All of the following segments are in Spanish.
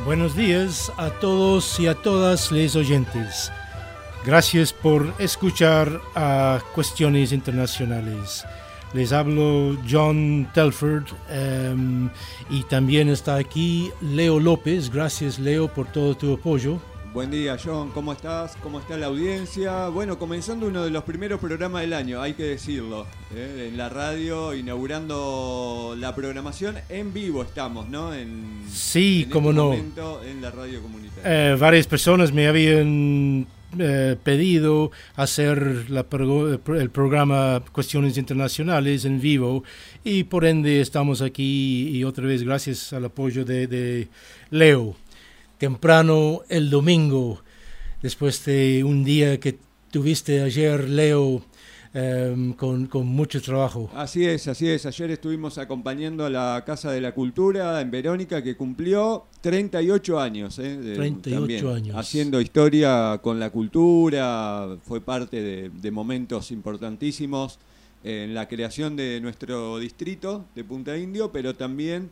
Buenos días a todos y a todas les oyentes. Gracias por escuchar a Cuestiones Internacionales. Les hablo John Telford y también está aquí Leo López. Gracias, Leo, por todo tu apoyo. Buen día, John. ¿Cómo estás? ¿Cómo está la audiencia? Bueno, comenzando uno de los primeros programas del año, hay que decirlo. En la radio, inaugurando la programación en vivo estamos, ¿no? Sí, cómo este no. Momento, en la radio comunitaria. Varias personas me habían pedido hacer el programa Cuestiones Internacionales en vivo y por ende estamos aquí y otra vez gracias al apoyo de Leo. Temprano el domingo, después de un día que tuviste ayer, Leo, con mucho trabajo. Así es. Ayer estuvimos acompañando a la Casa de la Cultura en Verónica, que cumplió 38 años. 38 también, años. Haciendo historia con la cultura, fue parte de momentos importantísimos en la creación de nuestro distrito de Punta Indio, pero también,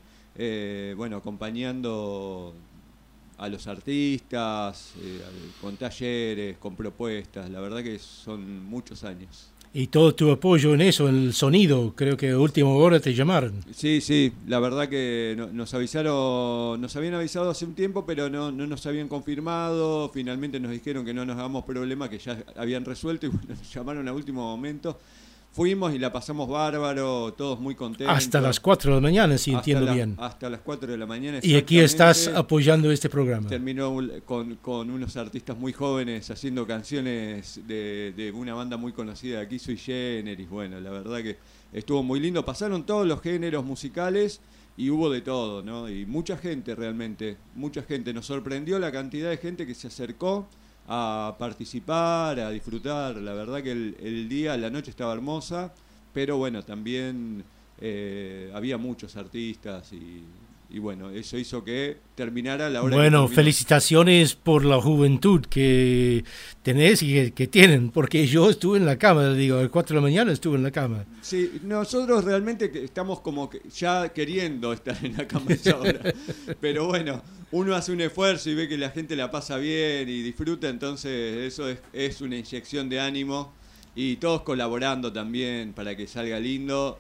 acompañando a los artistas, con talleres, con propuestas. La verdad que son muchos años. Y todo tu apoyo en eso, en el sonido, creo que a última hora te llamaron. Sí, la verdad que nos habían avisado hace un tiempo, pero no nos habían confirmado. Finalmente nos dijeron que no nos hagamos problema, que ya habían resuelto y bueno, nos llamaron a último momento. Fuimos y la pasamos bárbaro, todos muy contentos. Hasta las 4 de la mañana, si entiendo bien. Hasta las 4 de la mañana. Y aquí estás apoyando este programa. Terminó con unos artistas muy jóvenes haciendo canciones de una banda muy conocida de aquí, Sui Generis. Bueno, la verdad que estuvo muy lindo. Pasaron todos los géneros musicales y hubo de todo, ¿no? Y mucha gente realmente, mucha gente. Nos sorprendió la cantidad de gente que se acercó a participar, a disfrutar. La verdad que el día, la noche estaba hermosa, pero bueno, también había muchos artistas y bueno, eso hizo que terminara la hora. Bueno, felicitaciones por la juventud que tenés y que tienen, porque yo estuve en la cama, a las 4 de la mañana estuve en la cama. Sí, nosotros realmente estamos como que ya queriendo estar en la cama a esa hora, pero bueno, uno hace un esfuerzo y ve que la gente la pasa bien y disfruta, entonces eso es una inyección de ánimo y todos colaborando también para que salga lindo.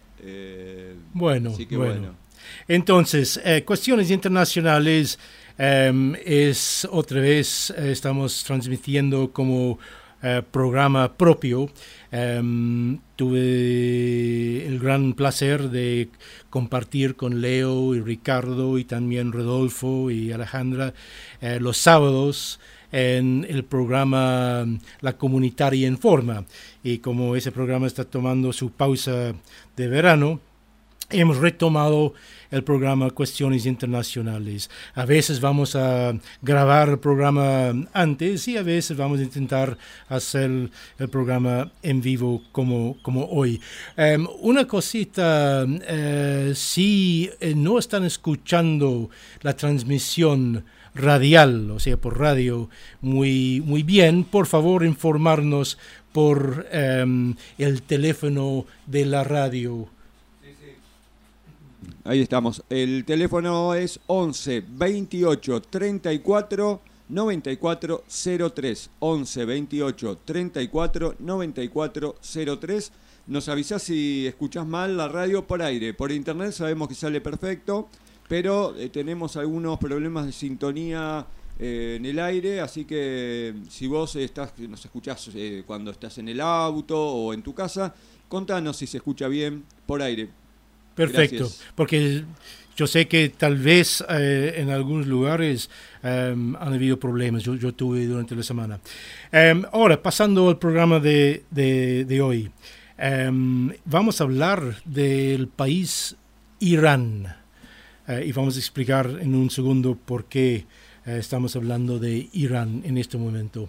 Así que bueno. Entonces, Cuestiones Internacionales es otra vez, estamos transmitiendo como programa propio. Tuve el gran placer de compartir con Leo y Ricardo y también Rodolfo y Alejandra los sábados en el programa La Comunitaria en Forma. Y como ese programa está tomando su pausa de verano, hemos retomado el programa Cuestiones Internacionales. A veces vamos a grabar el programa antes y a veces vamos a intentar hacer el programa en vivo como hoy. Una cosita, si no están escuchando la transmisión radial, o sea, por radio, muy bien, por favor informarnos por el teléfono de la radio. Ahí estamos. El teléfono es 11 28 34 94 03. 11 28 34 94 03. Nos avisás si escuchás mal la radio por aire. Por internet sabemos que sale perfecto, pero tenemos algunos problemas de sintonía en el aire, así que si vos nos escuchás cuando estás en el auto o en tu casa, contanos si se escucha bien por aire. Perfecto, Gracias. Porque yo sé que tal vez en algunos lugares han habido problemas, yo tuve durante la semana. Ahora, pasando al programa de hoy, vamos a hablar del país Irán y vamos a explicar en un segundo por qué estamos hablando de Irán en este momento.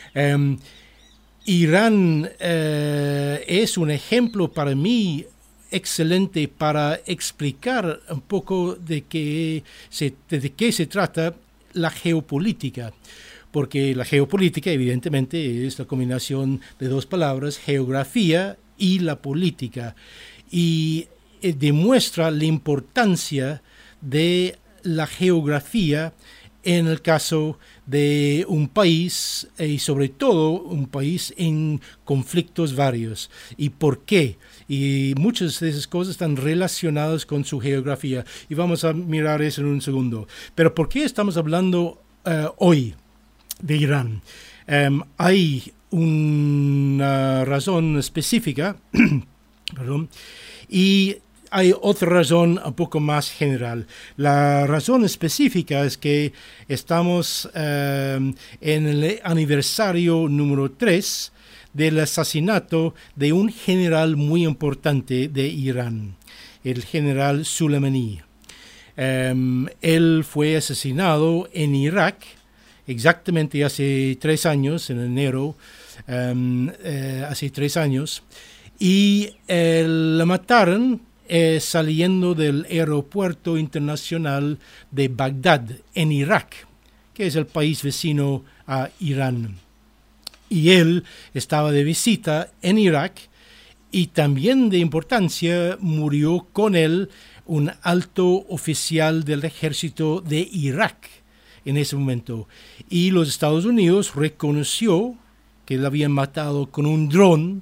Irán es un ejemplo para mí excelente para explicar un poco de qué se trata la geopolítica, porque la geopolítica evidentemente es la combinación de dos palabras, geografía y la política, y demuestra la importancia de la geografía en el caso de un país y sobre todo un país en conflictos varios. ¿Y por qué? Y muchas de esas cosas están relacionadas con su geografía y vamos a mirar eso en un segundo. Pero ¿por qué estamos hablando hoy de Irán? Hay una razón específica, perdón, y hay otra razón un poco más general. La razón específica es que estamos en el aniversario número 3 del asesinato de un general muy importante de Irán, el general Soleimani. Él fue asesinado en Irak exactamente hace 3 años, en enero, hace 3 años, y la mataron saliendo del aeropuerto internacional de Bagdad, en Irak, que es el país vecino a Irán. Y él estaba de visita en Irak y también de importancia murió con él un alto oficial del ejército de Irak en ese momento. Y los Estados Unidos reconoció que lo habían matado con un dron,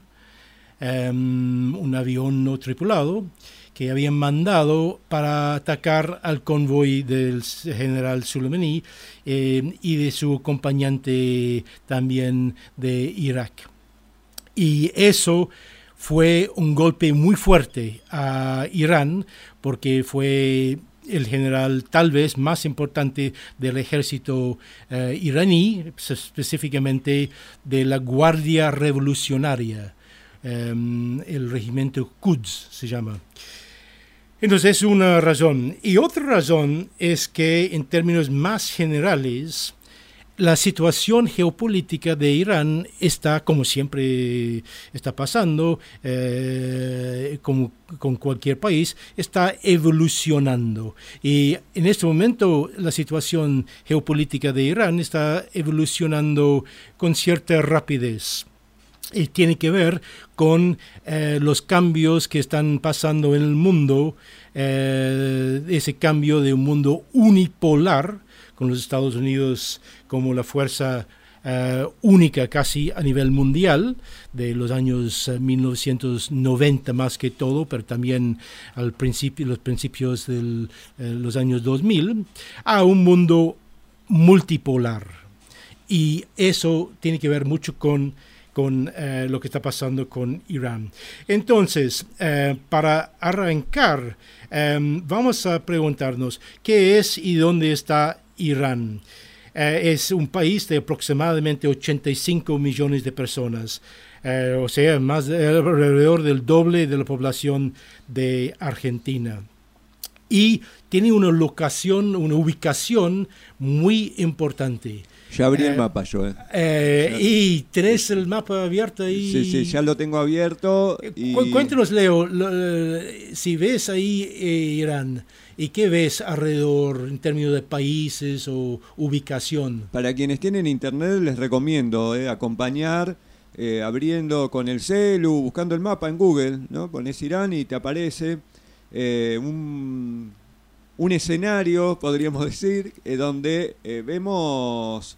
un avión no tripulado, que habían mandado para atacar al convoy del general Soleimani y de su acompañante también de Irak. Y eso fue un golpe muy fuerte a Irán porque fue el general tal vez más importante del ejército iraní, específicamente de la Guardia Revolucionaria, el regimiento Quds se llama. Entonces es una razón. Y otra razón es que en términos más generales, la situación geopolítica de Irán está, como siempre está pasando, como con cualquier país, está evolucionando. Y en este momento la situación geopolítica de Irán está evolucionando con cierta rapidez. Y tiene que ver con los cambios que están pasando en el mundo, ese cambio de un mundo unipolar, con los Estados Unidos como la fuerza única casi a nivel mundial, de los años 1990 más que todo, pero también los principios de los años 2000, a un mundo multipolar. Y eso tiene que ver mucho con lo que está pasando con Irán. Entonces, para arrancar, vamos a preguntarnos qué es y dónde está Irán. Es un país de aproximadamente 85 millones de personas, o sea, alrededor del doble de la población de Argentina. Y tiene una ubicación muy importante. Ya abrí el mapa yo. Y tenés el mapa abierto ahí. Sí, ya lo tengo abierto. Cuéntanos, Leo, si ves ahí Irán, ¿y qué ves alrededor en términos de países o ubicación? Para quienes tienen internet les recomiendo acompañar abriendo con el celu, buscando el mapa en Google, ¿no? Pones Irán y te aparece un escenario, podríamos decir, donde vemos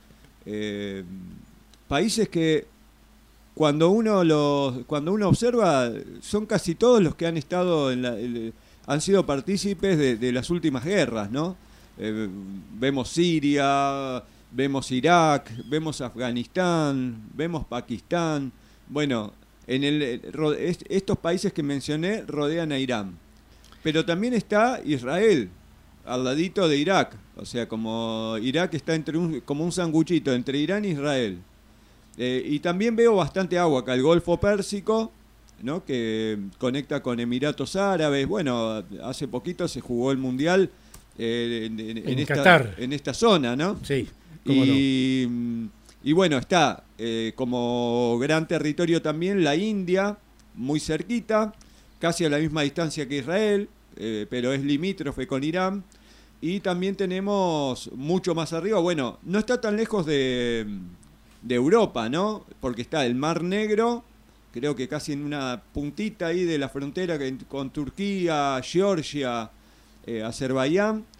países que cuando uno observa son casi todos los que han estado han sido partícipes de las últimas guerras, ¿no? Vemos Siria, vemos Irak, vemos Afganistán, vemos Pakistán. Bueno, estos países que mencioné rodean a Irán. Pero también está Israel, al ladito de Irak. O sea, como Irak está como un sanguchito entre Irán e Israel. Y también veo bastante agua acá, el Golfo Pérsico, ¿no? Que conecta con Emiratos Árabes. Bueno, hace poquito se jugó el Mundial en Qatar, en esta zona, ¿no? Sí, cómo no. Y bueno, está como gran territorio también la India, muy cerquita, casi a la misma distancia que Israel, pero es limítrofe con Irán. Y también tenemos mucho más arriba, bueno, no está tan lejos de Europa, ¿no? Porque está el Mar Negro, creo que casi en una puntita ahí de la frontera con Turquía, Georgia, Azerbaiyán.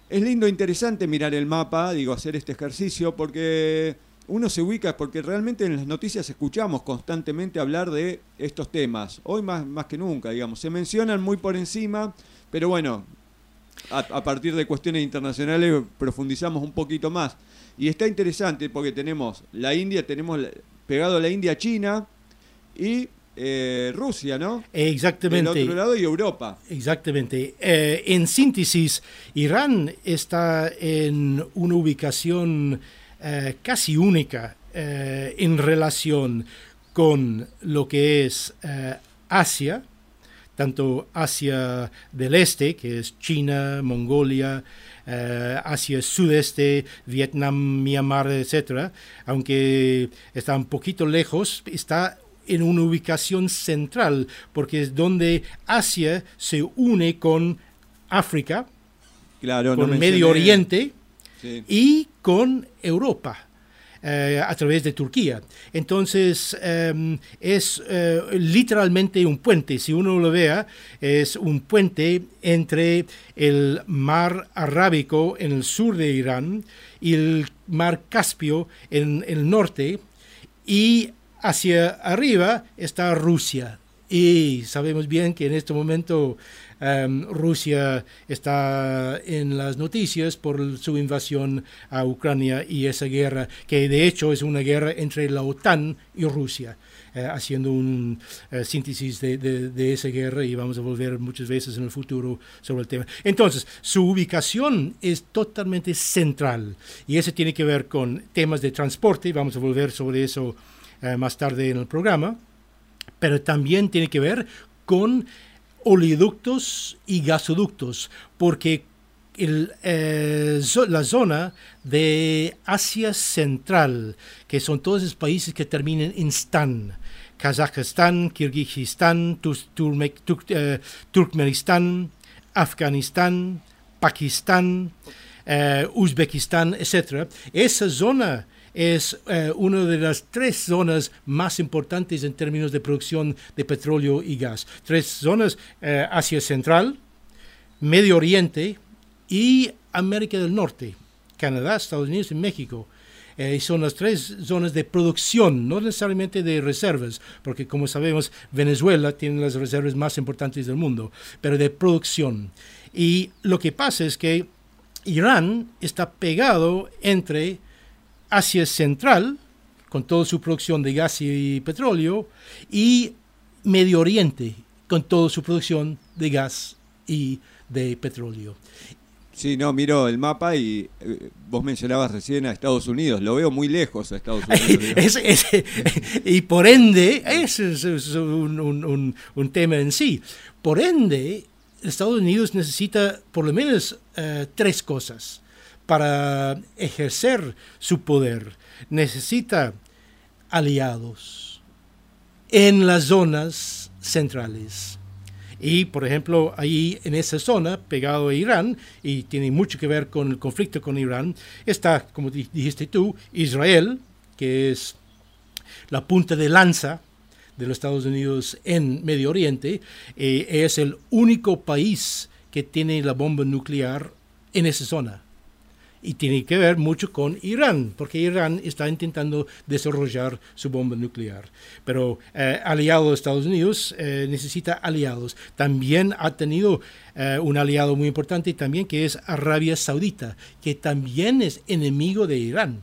es lindo, interesante mirar el mapa, digo, hacer este ejercicio, porque uno se ubica, porque realmente en las noticias escuchamos constantemente hablar de estos temas. Hoy más que nunca, digamos, se mencionan muy por encima, pero bueno, a partir de cuestiones internacionales profundizamos un poquito más. Y está interesante porque tenemos la India, pegado a la India, China y Rusia, ¿no? Exactamente. Del otro lado, y Europa. Exactamente. En síntesis, Irán está en una ubicación casi única en relación con lo que es Asia, tanto Asia del Este, que es China, Mongolia, Asia Sudeste, Vietnam, Myanmar, etc., aunque está un poquito lejos, está en una ubicación central, porque es donde Asia se une con África, claro, con no Medio Oriente, sí, y con Europa. A través de Turquía. Entonces es literalmente un puente, si uno lo vea, es un puente entre el mar Arábico en el sur de Irán y el mar Caspio en el norte, y hacia arriba está Rusia. Y sabemos bien que en este momento Rusia está en las noticias por su invasión a Ucrania y esa guerra, que de hecho es una guerra entre la OTAN y Rusia, haciendo un síntesis de esa guerra, y vamos a volver muchas veces en el futuro sobre el tema. Entonces, su ubicación es totalmente central, y eso tiene que ver con temas de transporte, vamos a volver sobre eso más tarde en el programa, pero también tiene que ver con oleoductos y gasoductos, porque la zona de Asia Central, que son todos esos países que terminan en Stan, Kazajstán, Kirguistán, Turkmenistán, Afganistán, Pakistán, Uzbekistán, etc., esa zona es una de las 3 zonas más importantes en términos de producción de petróleo y gas. 3 zonas: Asia Central, Medio Oriente y América del Norte, Canadá, Estados Unidos y México. Son las 3 zonas de producción, no necesariamente de reservas, porque como sabemos, Venezuela tiene las reservas más importantes del mundo, pero de producción. Y lo que pasa es que Irán está pegado entre Asia Central, con toda su producción de gas y petróleo, y Medio Oriente, con toda su producción de gas y de petróleo. Sí, no, miro el mapa y vos mencionabas recién a Estados Unidos, lo veo muy lejos a Estados Unidos. Y por ende, ese es un tema en sí. Por ende, Estados Unidos necesita por lo menos 3 cosas para ejercer su poder. Necesita aliados en las zonas centrales. Y, por ejemplo, ahí en esa zona, pegado a Irán, y tiene mucho que ver con el conflicto con Irán, está, como dijiste tú, Israel, que es la punta de lanza de los Estados Unidos en Medio Oriente. Es el único país que tiene la bomba nuclear en esa zona. Y tiene que ver mucho con Irán, porque Irán está intentando desarrollar su bomba nuclear. Pero aliado de Estados Unidos necesita aliados. También ha tenido un aliado muy importante también, que es Arabia Saudita, que también es enemigo de Irán.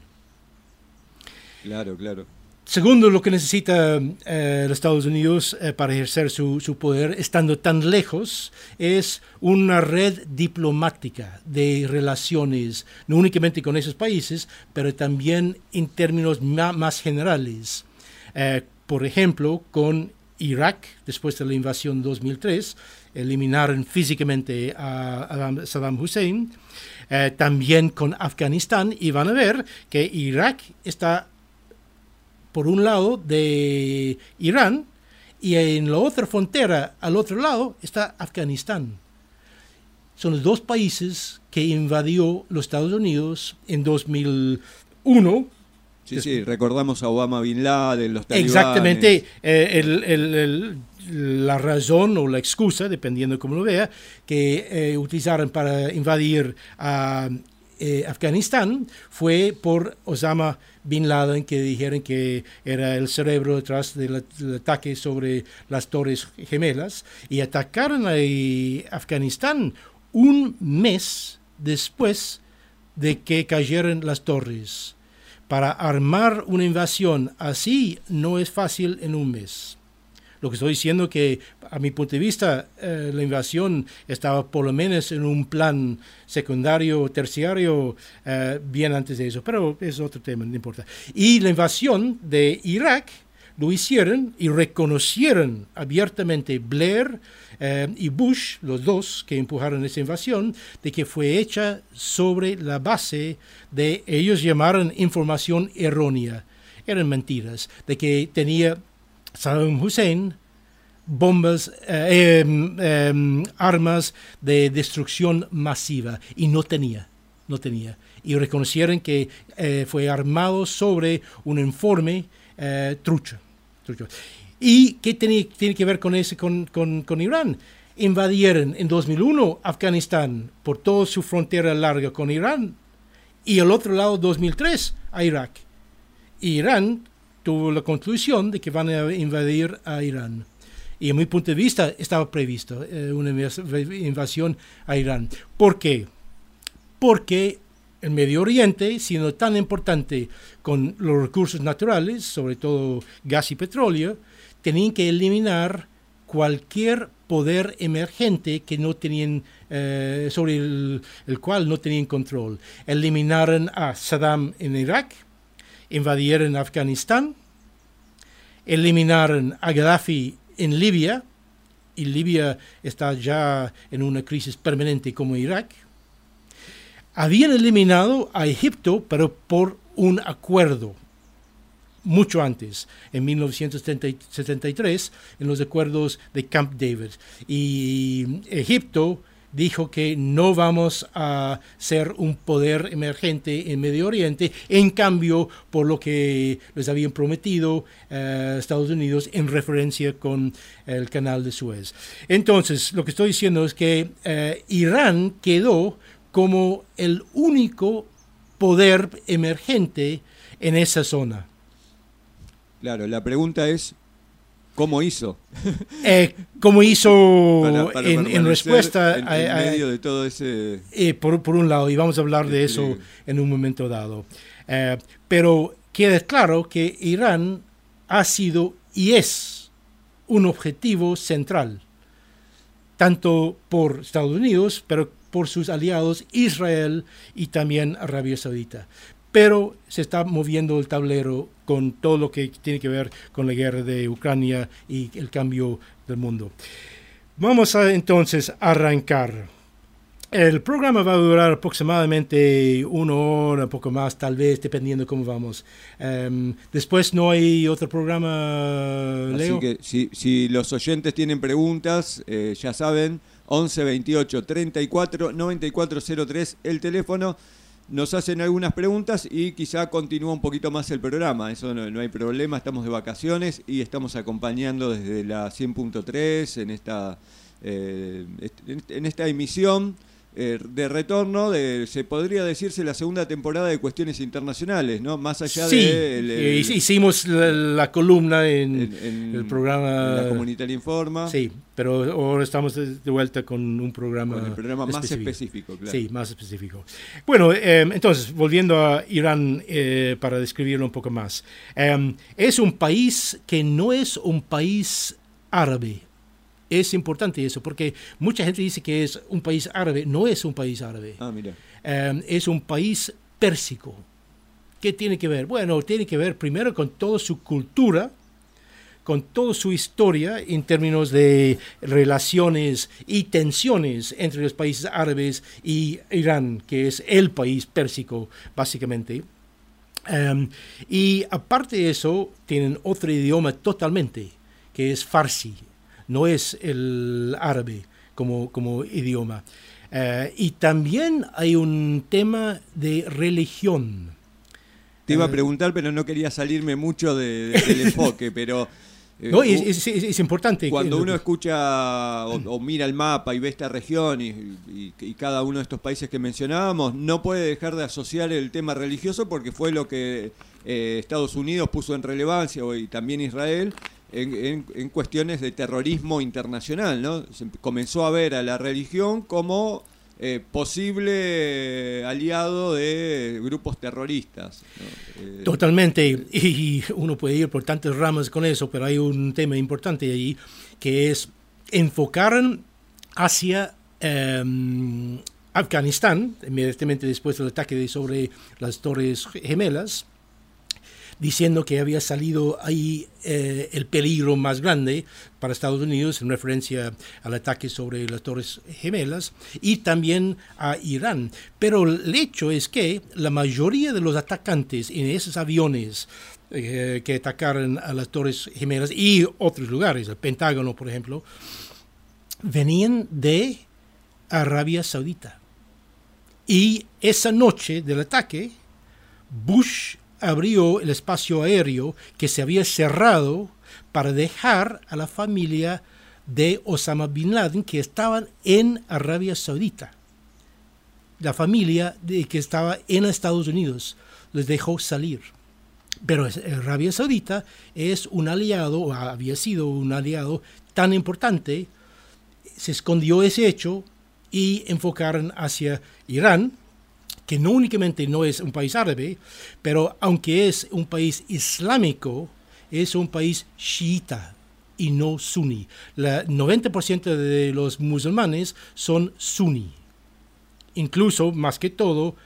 Claro, claro. Segundo, lo que necesita los Estados Unidos para ejercer su poder, estando tan lejos, es una red diplomática de relaciones, no únicamente con esos países, pero también en términos más generales. Por ejemplo, con Irak, después de la invasión 2003, eliminaron físicamente a Saddam Hussein. También con Afganistán, y van a ver que Irak está por un lado de Irán, y en la otra frontera, al otro lado, está Afganistán. Son los 2 países que invadió los Estados Unidos en 2001, Sí, recordamos a Obama Bin Laden, los talibanes. Exactamente, la razón o la excusa, dependiendo de cómo lo vea, que utilizaron para invadir a Afganistán fue por Osama Bin Laden, que dijeron que era el cerebro detrás del ataque sobre las Torres Gemelas, y atacaron a Afganistán un mes después de que cayeran las torres. Para armar una invasión así no es fácil en un mes. Lo que estoy diciendo que, a mi punto de vista, la invasión estaba por lo menos en un plan secundario o terciario bien antes de eso, pero es otro tema, no importa. Y la invasión de Irak lo hicieron y reconocieron abiertamente Blair y Bush, los dos que empujaron esa invasión, de que fue hecha sobre la base de, ellos llamaron información errónea, eran mentiras, de que tenía Saddam Hussein bombas, armas de destrucción masiva, y no tenía. Y reconocieron que fue armado sobre un informe trucho. ¿Y qué tiene que ver con Irán? Invadieron en 2001 Afganistán por toda su frontera larga con Irán, y al otro lado 2003 a Irak. Y Irán tuvo la conclusión de que van a invadir a Irán. Y a mi punto de vista estaba previsto una invasión a Irán. ¿Por qué? Porque el Medio Oriente, siendo tan importante con los recursos naturales, sobre todo gas y petróleo, tenían que eliminar cualquier poder emergente que no tenían, sobre el cual no tenían control. Eliminaron a Saddam en Irak, invadieron Afganistán, eliminaron a Gaddafi en Libia, y Libia está ya en una crisis permanente como Irak. Habían eliminado a Egipto, pero por un acuerdo, mucho antes, en 1973, en los acuerdos de Camp David. Y Egipto dijo que no vamos a ser un poder emergente en Medio Oriente, en cambio, por lo que les habían prometido Estados Unidos en referencia con el canal de Suez. Entonces, lo que estoy diciendo es que Irán quedó como el único poder emergente en esa zona. Claro, la pregunta es, ¿cómo hizo? ¿Cómo hizo para en respuesta en medio de todo ese... por un lado, y vamos a hablar de eso en un momento dado. Pero queda claro que Irán ha sido y es un objetivo central, tanto por Estados Unidos, pero por sus aliados Israel y también Arabia Saudita. Pero se está moviendo el tablero con todo lo que tiene que ver con la guerra de Ucrania y el cambio del mundo. Vamos a entonces arrancar. El programa va a durar aproximadamente 1 hora, un poco más, tal vez, dependiendo de cómo vamos. Después no hay otro programa, Leo. Así que si los oyentes tienen preguntas, ya saben, 11 28 34 94 03, el teléfono. Nos hacen algunas preguntas y quizá continúa un poquito más el programa. Eso no hay problema, estamos de vacaciones y estamos acompañando desde la 100.3 en esta emisión de retorno se podría decirse la segunda temporada de Cuestiones Internacionales, ¿no? Más allá de... hicimos la columna en el programa... En la Comunitaria Informa. Sí, pero ahora estamos de vuelta con un programa... Con el programa más específico, claro. Sí, más específico. Bueno, entonces, volviendo a Irán para describirlo un poco más. Es un país que no es un país árabe. Es importante eso, porque mucha gente dice que es un país árabe. No es un país árabe. Ah, mira. Es un país pérsico. ¿Qué tiene que ver? Bueno, tiene que ver primero con toda su cultura, con toda su historia en términos de relaciones y tensiones entre los países árabes y Irán, que es el país pérsico, básicamente. Y aparte de eso, tienen otro idioma totalmente, que es farsi. No es el árabe como idioma. Y también hay un tema de religión. Te iba a preguntar, pero no quería salirme mucho del enfoque, pero... no, es importante. Cuando uno escucha o mira el mapa y ve esta región y cada uno de estos países que mencionábamos, no puede dejar de asociar el tema religioso porque fue lo que Estados Unidos puso en relevancia, y también Israel, en cuestiones de terrorismo internacional, ¿no? Se comenzó a ver a la religión como posible aliado de grupos terroristas, ¿no? Totalmente, y uno puede ir por tantas ramas con eso, pero hay un tema importante ahí, que es enfocar hacia Afganistán, inmediatamente después del ataque sobre las Torres Gemelas, diciendo que había salido ahí el peligro más grande para Estados Unidos en referencia al ataque sobre las Torres Gemelas y también a Irán. Pero el hecho es que la mayoría de los atacantes en esos aviones que atacaron a las Torres Gemelas y otros lugares, el Pentágono, por ejemplo, venían de Arabia Saudita. Y esa noche del ataque, Bush abrió el espacio aéreo que se había cerrado para dejar a la familia de Osama Bin Laden que estaban en Arabia Saudita. La familia que estaba en Estados Unidos les dejó salir. Pero Arabia Saudita es un aliado, o había sido un aliado tan importante, se escondió ese hecho y enfocaron hacia Irán, que no únicamente no es un país árabe, pero aunque es un país islámico, es un país chiita y no suní. El 90% de los musulmanes son suní, incluso, más que todo,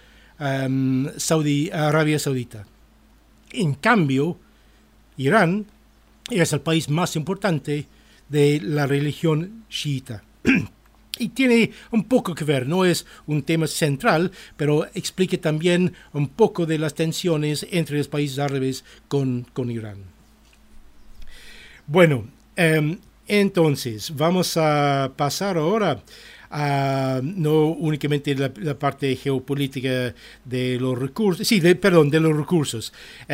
Arabia Saudita. En cambio, Irán es el país más importante de la religión chiita. Y tiene un poco que ver, no es un tema central, pero explica también un poco de las tensiones entre los países árabes con Irán. Bueno, entonces vamos a pasar ahora a no únicamente la parte geopolítica de los recursos, de los recursos.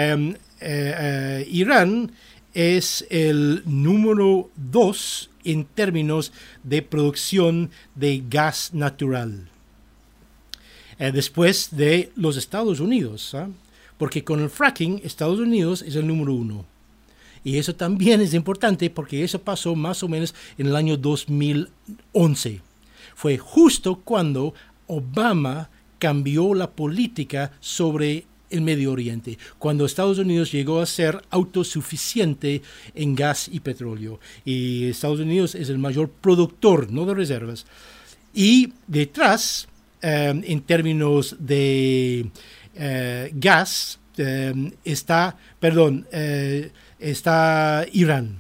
Irán es el número 2 en términos de producción de gas natural, después de los Estados Unidos, porque con el fracking Estados Unidos es el número 1. Y eso también es importante porque eso pasó más o menos en el año 2011. Fue justo cuando Obama cambió la política sobre el Medio Oriente, cuando Estados Unidos llegó a ser autosuficiente en gas y petróleo. Y Estados Unidos es el mayor productor, no de reservas. Y detrás, en términos de gas, está Irán.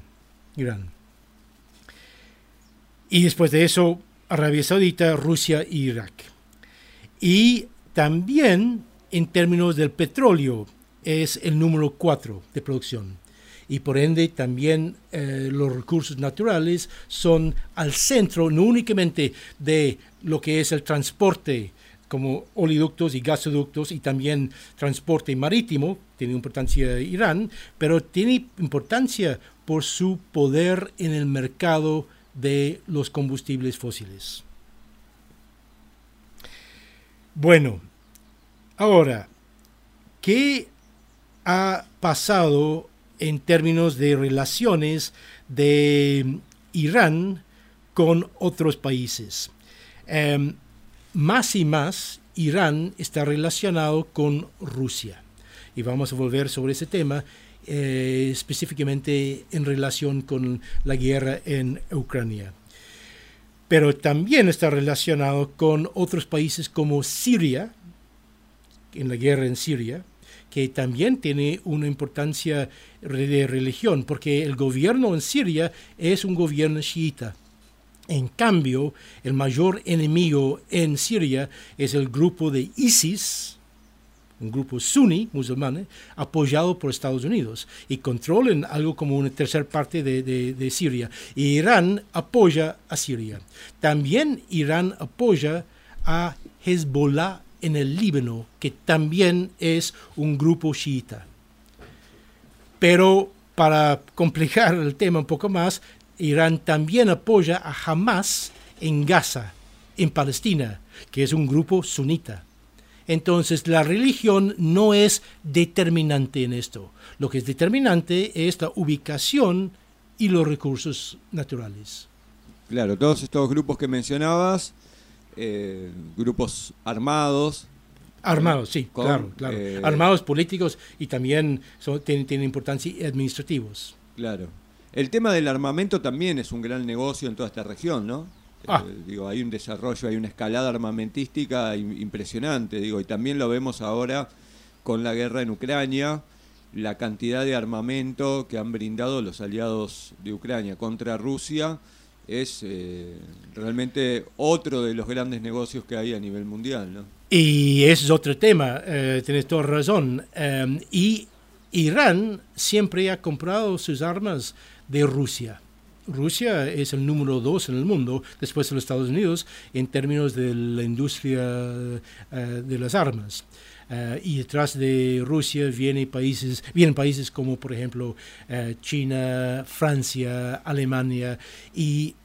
Y después de eso, Arabia Saudita, Rusia y Irak. Y también en términos del petróleo es el número 4 de producción. Y por ende también los recursos naturales son al centro no únicamente de lo que es el transporte como oleoductos y gasoductos y también transporte marítimo, tiene importancia Irán, pero tiene importancia por su poder en el mercado de los combustibles fósiles. Bueno, ahora, ¿qué ha pasado en términos de relaciones de Irán con otros países? Más y más, Irán está relacionado con Rusia. Y vamos a volver sobre ese tema, específicamente en relación con la guerra en Ucrania. Pero también está relacionado con otros países como Siria, en la guerra en Siria, que también tiene una importancia de religión, porque el gobierno en Siria es un gobierno chiita. En cambio, el mayor enemigo en Siria es el grupo de ISIS, un grupo suní, musulmán, apoyado por Estados Unidos, y controlan algo como una tercera parte de Siria. Y Irán apoya a Siria. También Irán apoya a Hezbollah en el Líbano, que también es un grupo chiita. Pero para complicar el tema un poco más, Irán también apoya a Hamas en Gaza, en Palestina, que es un grupo sunita. Entonces, la religión no es determinante en esto. Lo que es determinante es la ubicación y los recursos naturales. Claro, todos estos grupos que mencionabas, grupos armados. Armados, sí, claro. Armados políticos y también tienen importancia administrativos. Claro. El tema del armamento también es un gran negocio en toda esta región, ¿no? Hay un desarrollo, hay una escalada armamentística impresionante, y también lo vemos ahora con la guerra en Ucrania, la cantidad de armamento que han brindado los aliados de Ucrania contra Rusia es realmente otro de los grandes negocios que hay a nivel mundial, ¿no? Y ese es otro tema, tienes toda razón. Y Irán siempre ha comprado sus armas de Rusia. Rusia es el número 2 en el mundo, después de los Estados Unidos, en términos de la industria de las armas. Y detrás de Rusia vienen países como, por ejemplo, China, Francia, Alemania, y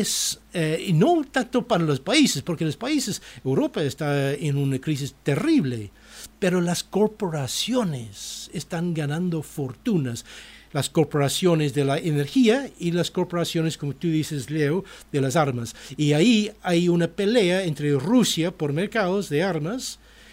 no tanto para los países, porque los países, Europa está en una crisis terrible, pero las corporaciones están ganando fortunas. Las corporaciones de la energía y las corporaciones, como tú dices, Leo, de las armas. Y ahí hay una pelea entre Rusia por mercados de armas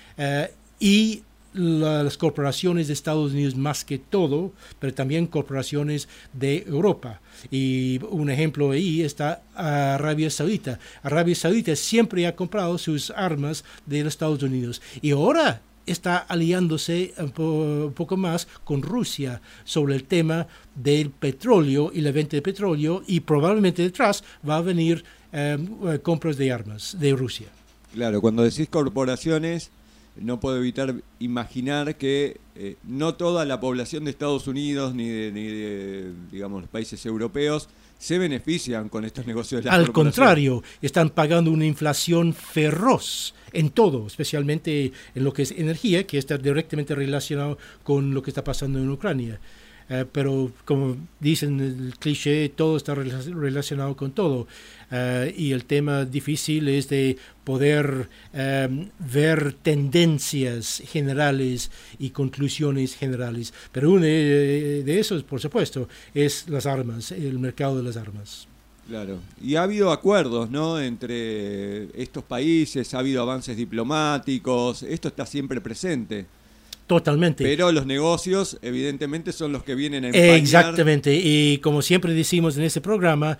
y las corporaciones de Estados Unidos más que todo, pero también corporaciones de Europa. Y un ejemplo ahí está Arabia Saudita. Arabia Saudita siempre ha comprado sus armas de los Estados Unidos. Y ahora está aliándose un poco más con Rusia sobre el tema del petróleo y la venta de petróleo, y probablemente detrás va a venir compras de armas de Rusia. Claro, cuando decís corporaciones, no puedo evitar imaginar que no toda la población de Estados Unidos ni de digamos, los países europeos se benefician con estos negocios de las Al contrario, están pagando una inflación feroz en todo, especialmente en lo que es energía, que está directamente relacionado con lo que está pasando en Ucrania. Pero como dicen el cliché, todo está relacionado con todo. Y el tema difícil es de poder ver tendencias generales y conclusiones generales. Pero uno de esos, por supuesto, es las armas, el mercado de las armas. Claro, y ha habido acuerdos, ¿no?, entre estos países, ha habido avances diplomáticos, esto está siempre presente. Totalmente. Pero los negocios, evidentemente, son los que vienen a empañar. Exactamente, y como siempre decimos en este programa,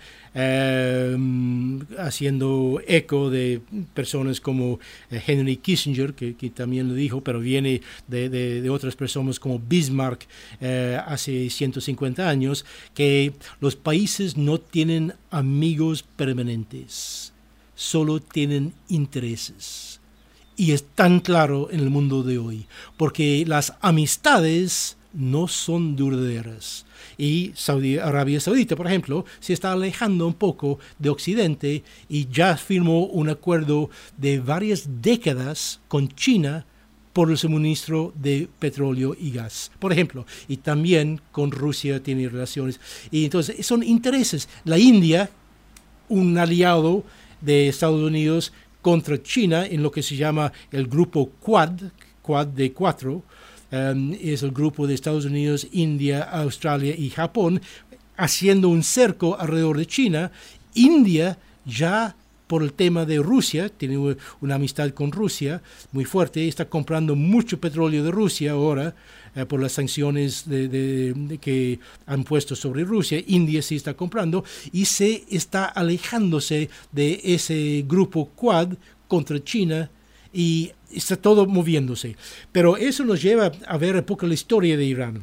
haciendo eco de personas como Henry Kissinger, que también lo dijo, pero viene de otras personas como Bismarck hace 150 años, que los países no tienen amigos permanentes, solo tienen intereses. Y es tan claro en el mundo de hoy, porque las amistades no son duraderas. Y Arabia Saudita, por ejemplo, se está alejando un poco de Occidente y ya firmó un acuerdo de varias décadas con China por el suministro de petróleo y gas, por ejemplo. Y también con Rusia tiene relaciones. Y entonces son intereses. La India, un aliado de Estados Unidos, contra China en lo que se llama el grupo Quad de 4, es el grupo de Estados Unidos, India, Australia y Japón, haciendo un cerco alrededor de China. India ya por el tema de Rusia, tiene una amistad con Rusia muy fuerte, está comprando mucho petróleo de Rusia ahora por las sanciones que han puesto sobre Rusia. India sí está comprando y se está alejándose de ese grupo Quad contra China y está todo moviéndose. Pero eso nos lleva a ver un poco la historia de Irán.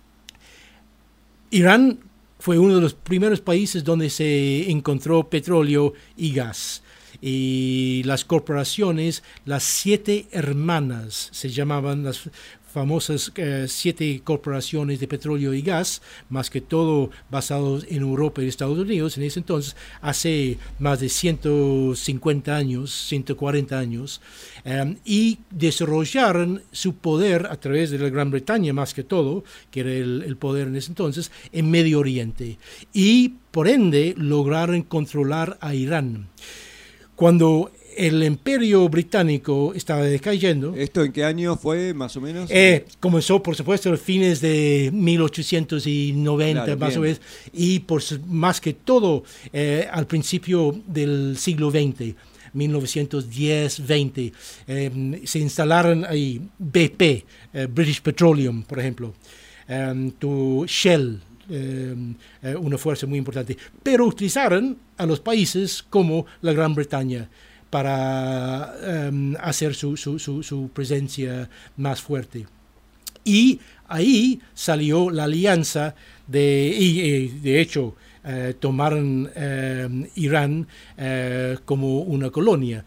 Irán fue uno de los primeros países donde se encontró petróleo y gas. Y las corporaciones, las 7 hermanas, se llamaban las famosas 7 corporaciones de petróleo y gas, más que todo basados en Europa y Estados Unidos en ese entonces, hace más de 150 años, 140 años, y desarrollaron su poder a través de la Gran Bretaña más que todo, que era el poder en ese entonces, en Medio Oriente. Y por ende lograron controlar a Irán. Cuando el imperio británico estaba decayendo. ¿Esto en qué año fue, más o menos? Comenzó, por supuesto, a fines de 1890, claro, más o menos, y más que todo al principio del siglo XX, 1910-20, se instalaron ahí BP, British Petroleum, por ejemplo, Shell, una fuerza muy importante, pero utilizaron a los países como la Gran Bretaña para hacer su presencia más fuerte. Y ahí salió la alianza de hecho, tomaron Irán como una colonia.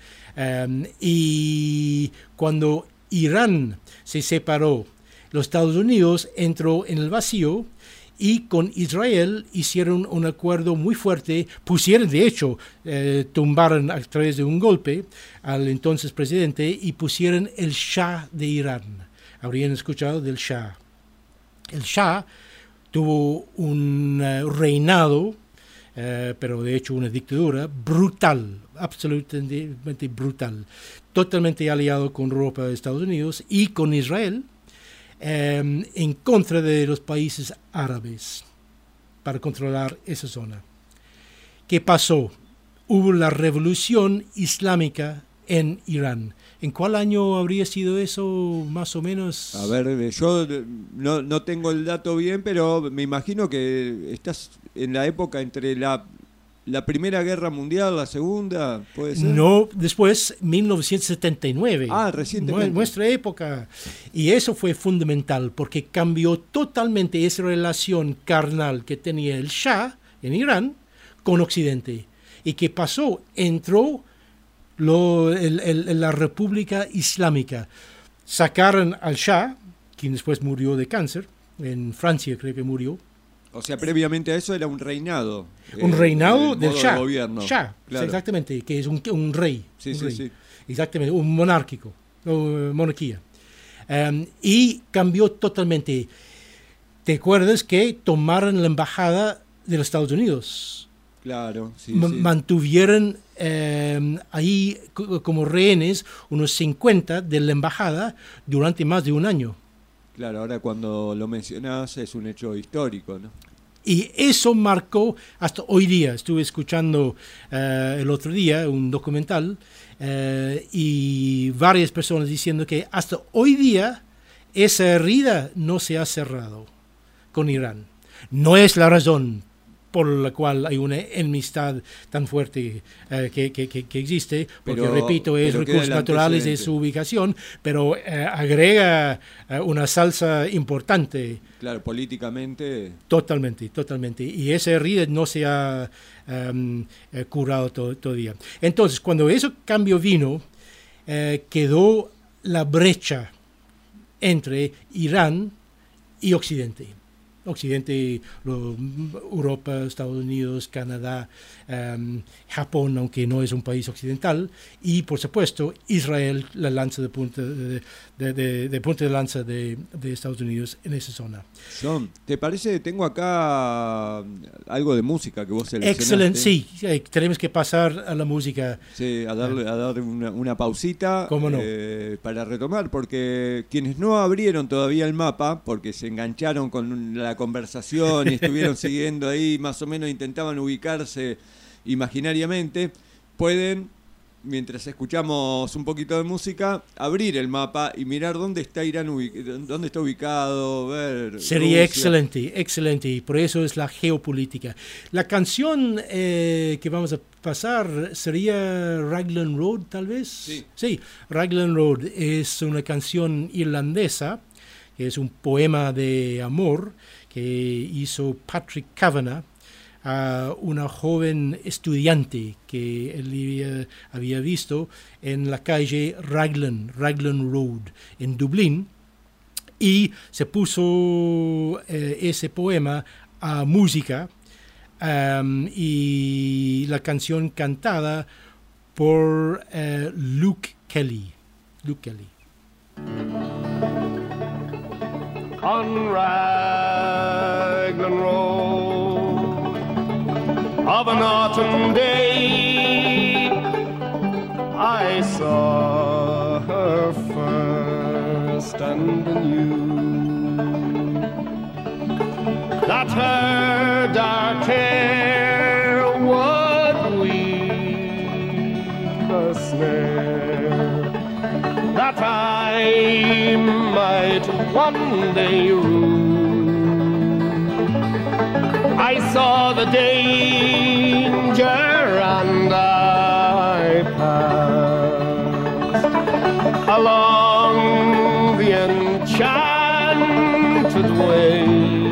Y cuando Irán se separó, los Estados Unidos entró en el vacío y con Israel hicieron un acuerdo muy fuerte, de hecho, tumbaron a través de un golpe al entonces presidente y pusieron el Shah de Irán. Habrían escuchado del Shah. El Shah tuvo un reinado, pero de hecho una dictadura brutal, absolutamente brutal, totalmente aliado con Europa, Estados Unidos y con Israel, en contra de los países árabes para controlar esa zona. ¿Qué pasó? Hubo la revolución islámica en Irán. ¿En cuál año habría sido eso, más o menos? A ver, yo no tengo el dato bien, pero me imagino que estás en la época entre la Primera Guerra Mundial, la Segunda, ¿puede ser? No, después, 1979. Ah, recientemente. Nuestra época. Y eso fue fundamental porque cambió totalmente esa relación carnal que tenía el Shah en Irán con Occidente. ¿Y qué pasó? Entró la República Islámica. Sacaron al Shah, quien después murió de cáncer, en Francia creo que murió. O sea, previamente a eso era un reinado. Un reinado del Shah. De gobierno. Shah, claro. Exactamente, que es un rey. Sí, un rey. Sí. Exactamente, un monárquico, monarquía. Y cambió totalmente. ¿Te acuerdas que tomaron la embajada de los Estados Unidos? Claro, sí. Mantuvieron ahí como rehenes unos 50 de la embajada durante más de un año. Claro, ahora cuando lo mencionas es un hecho histórico, ¿no? Y eso marcó hasta hoy día. Estuve escuchando el otro día un documental y varias personas diciendo que hasta hoy día esa herida no se ha cerrado con Irán. No es la razón por la cual hay una enemistad tan fuerte que existe, porque repito, es recursos naturales de su ubicación, pero agrega una salsa importante. Claro, políticamente. Totalmente. Y esa herida no se ha curado todavía. Entonces, cuando ese cambio vino, quedó la brecha entre Irán y Occidente. Europa, Estados Unidos, Canadá, Japón, aunque no es un país occidental, y por supuesto Israel, la lanza de punta de lanza de Estados Unidos en esa zona. John, ¿te parece? Tengo acá algo de música que vos seleccionaste. Excelente, sí, tenemos que pasar a la música. Sí, a darle una pausita. ¿Cómo no? Para retomar, porque quienes no abrieron todavía el mapa, porque se engancharon con la conversación y estuvieron siguiendo ahí, más o menos intentaban ubicarse imaginariamente, pueden, mientras escuchamos un poquito de música, abrir el mapa y mirar dónde está Irán, dónde está ubicado, ver. Sería Rusia. excelente, y por eso es la geopolítica. La canción que vamos a pasar sería Raglan Road, tal vez. Sí, Raglan Road es una canción irlandesa, que es un poema de amor que hizo Patrick Kavanagh a una joven estudiante que él había visto en la calle Raglan Road en Dublín, y se puso ese poema a música y la canción cantada por Luke Kelly. On Raglan Road of an autumn day, I saw her first and knew that her dark hair would weave a snare that I might one day rue. I saw the danger and I passed along the enchanted way,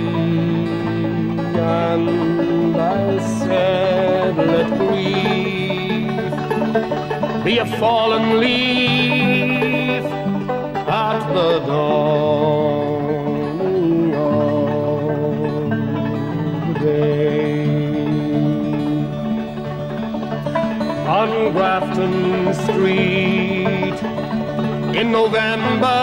and I said, let grief be a fallen leaf at the dawning of the day. On Grafton Street in November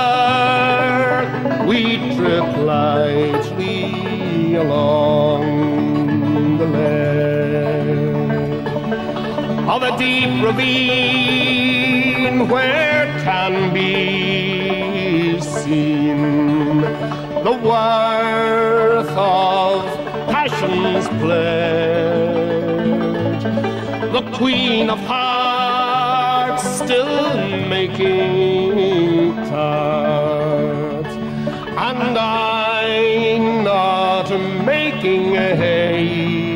we trip lightly along the ledge of a deep ravine where can be seen the worth of passion's pledge, the Queen of Hearts still making tarts, and I not making hay.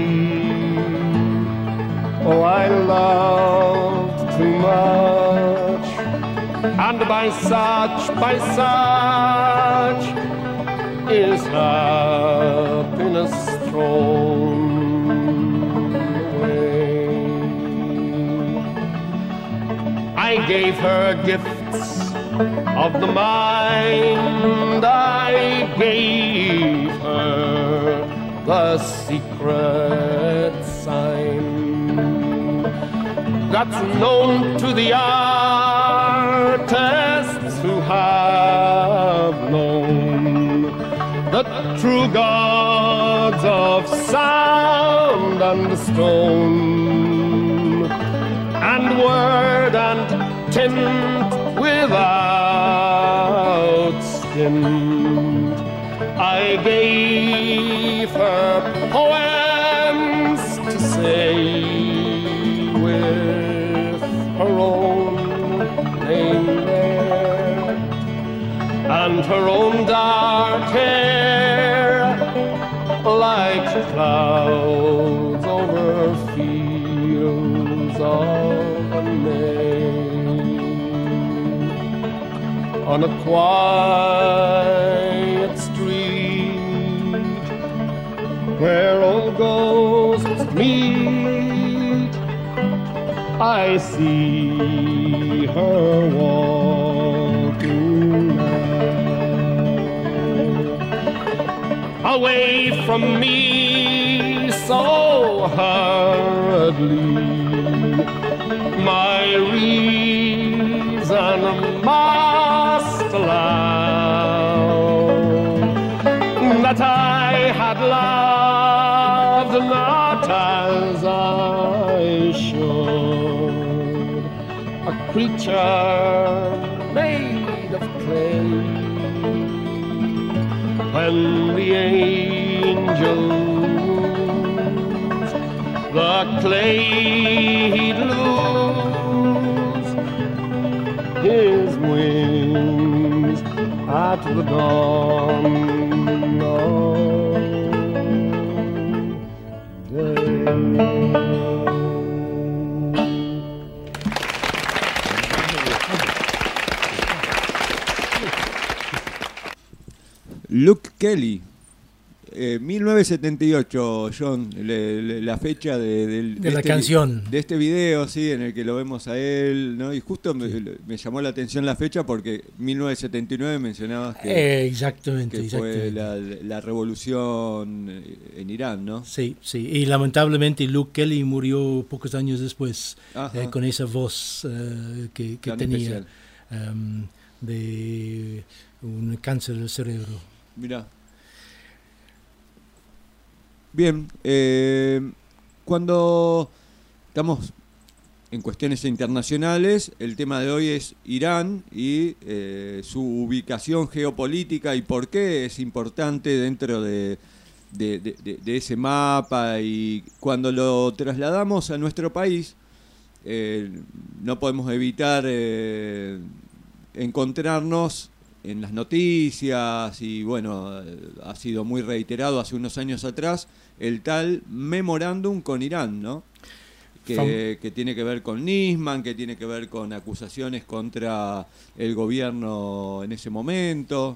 Oh, I loved too much, and by such is happiness thrown away. I gave her gifts of the mind, I gave her the secret sign that's known to the artists who have known the true gods of sound and stone, and word and tint without stint. I gave her poems to say with her own name there, and her own dark hair like clouds over fields of May. On a quiet street where old ghosts meet, I see her walking now, away from me so hurriedly. My reason must allow that I had loved not as I should, a creature made of clay, when the angels the clay he'd lose his wings at the dawn of day. Luke Kelly, 1978, John, la fecha de la canción. De este video, sí, en el que lo vemos a él, ¿no? Y justo me llamó la atención la fecha porque 1979 mencionabas que, exactamente. fue la revolución en Irán, ¿no? Sí, sí. Y lamentablemente Luke Kelly murió pocos años después con esa voz que tenía de un cáncer del cerebro. Mirá. Bien, cuando estamos en cuestiones internacionales, el tema de hoy es Irán y su ubicación geopolítica y por qué es importante dentro de ese mapa, y cuando lo trasladamos a nuestro país, no podemos evitar encontrarnos en las noticias, y bueno, ha sido muy reiterado hace unos años atrás, el tal memorándum con Irán, ¿no? Que tiene que ver con Nisman, que tiene que ver con acusaciones contra el gobierno en ese momento.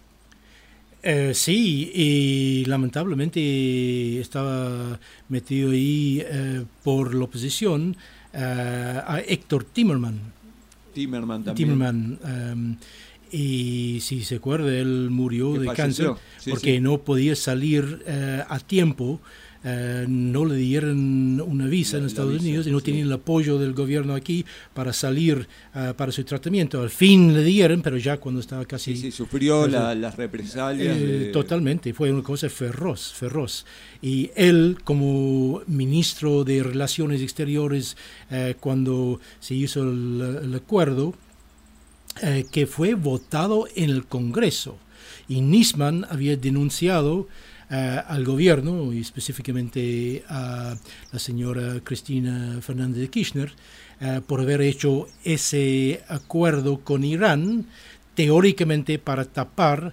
Sí, y lamentablemente estaba metido ahí por la oposición a Héctor Timerman. Timerman también. Timerman, y si se acuerda, él murió de cáncer porque sí. no podía salir a tiempo. No le dieron una visa en Estados Unidos y no tenían el apoyo del gobierno aquí para salir para su tratamiento. Al fin le dieron, pero ya cuando estaba casi... Sí, sufrió las represalias. Totalmente, fue una cosa feroz. Y él, como ministro de Relaciones Exteriores, cuando se hizo el acuerdo, que fue votado en el Congreso, y Nisman había denunciado al gobierno, y específicamente a la señora Cristina Fernández de Kirchner, por haber hecho ese acuerdo con Irán, teóricamente para tapar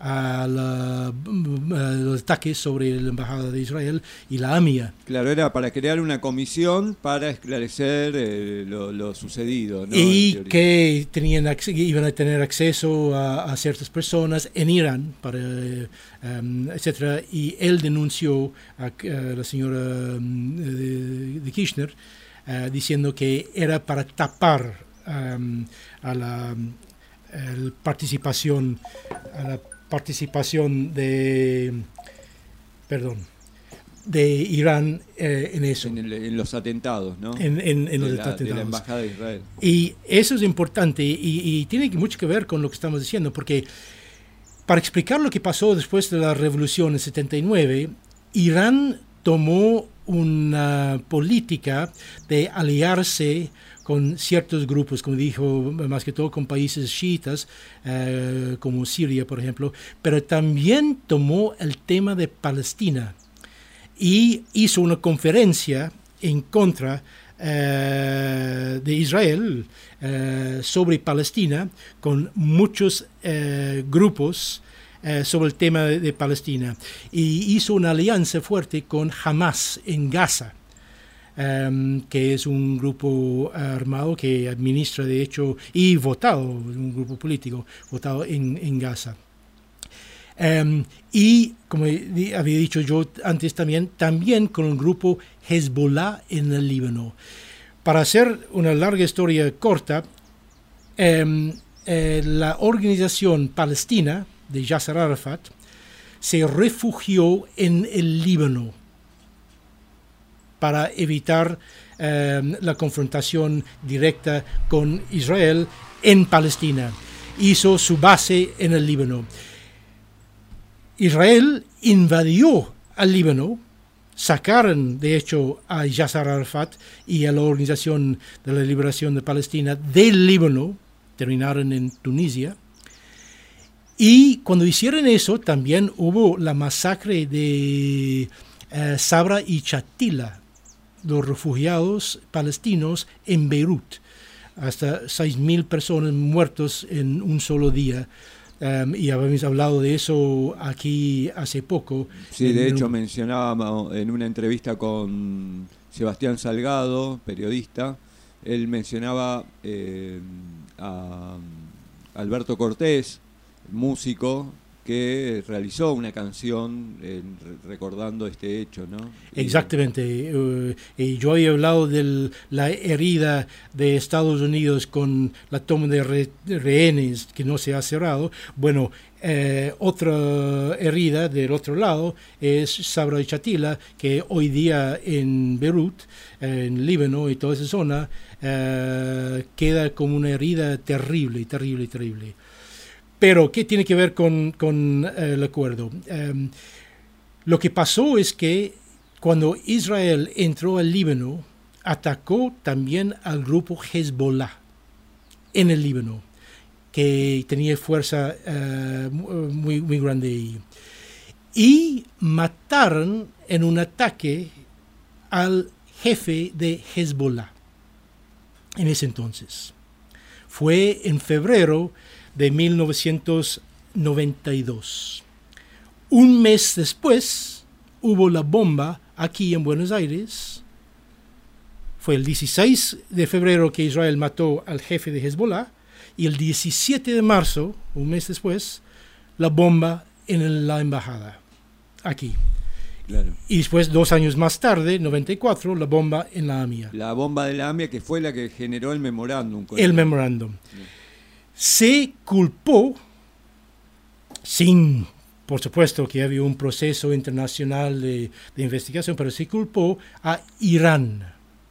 los ataques sobre la Embajada de Israel y la AMIA. Claro, era para crear una comisión para esclarecer lo sucedido, ¿no? Y que iban a tener acceso a ciertas personas en Irán, etcétera. Y él denunció a la señora de Kirchner diciendo que era para tapar a la participación de Irán en eso. En los atentados, ¿no? En los atentados. De la Embajada de Israel. Y eso es importante y tiene mucho que ver con lo que estamos diciendo, porque para explicar lo que pasó después de la revolución en 79, Irán tomó una política de aliarse con ciertos grupos, como dijo, más que todo con países chiitas, como Siria, por ejemplo, pero también tomó el tema de Palestina y hizo una conferencia en contra de Israel sobre Palestina, con muchos grupos sobre el tema de Palestina, y hizo una alianza fuerte con Hamas en Gaza. Que es un grupo armado que administra, de hecho, y votado, un grupo político votado en Gaza. Y, como había dicho yo antes, también con el grupo Hezbollah en el Líbano. Para hacer una larga historia corta, la organización palestina de Yasser Arafat se refugió en el Líbano para evitar la confrontación directa con Israel en Palestina. Hizo su base en el Líbano. Israel invadió al Líbano, sacaron de hecho a Yasser Arafat y a la Organización de la Liberación de Palestina del Líbano, terminaron en Tunisia. Y cuando hicieron eso, también hubo la masacre de Sabra y Shatila, los refugiados palestinos en Beirut, hasta 6.000 personas muertos en un solo día. Y habíamos hablado de eso aquí hace poco. Sí, de hecho mencionábamos en una entrevista con Sebastián Salgado, periodista, él mencionaba a Alberto Cortés, músico, que realizó una canción recordando este hecho, ¿no? Exactamente. Y yo había hablado de la herida de Estados Unidos con la toma de rehenes que no se ha cerrado. Bueno, otra herida del otro lado es Sabra y Shatila, que hoy día en Beirut, en Líbano y toda esa zona, queda como una herida terrible, terrible, terrible. Pero, ¿qué tiene que ver con el acuerdo? Lo que pasó es que cuando Israel entró al Líbano, atacó también al grupo Hezbollah en el Líbano, que tenía fuerza muy, muy grande ahí. Y mataron en un ataque al jefe de Hezbollah en ese entonces. Fue en febrero de 1992. Un mes después hubo la bomba aquí en Buenos Aires. Fue el 16 de febrero que Israel mató al jefe de Hezbollah y el 17 de marzo, un mes después, la bomba en la embajada aquí. Claro. Y después, 2 años más tarde, 94, la bomba en la AMIA. La bomba de la AMIA, que fue la que generó el memorándum. El memorándum. Se culpó, sin, por supuesto que había un proceso internacional de investigación, pero se culpó a Irán.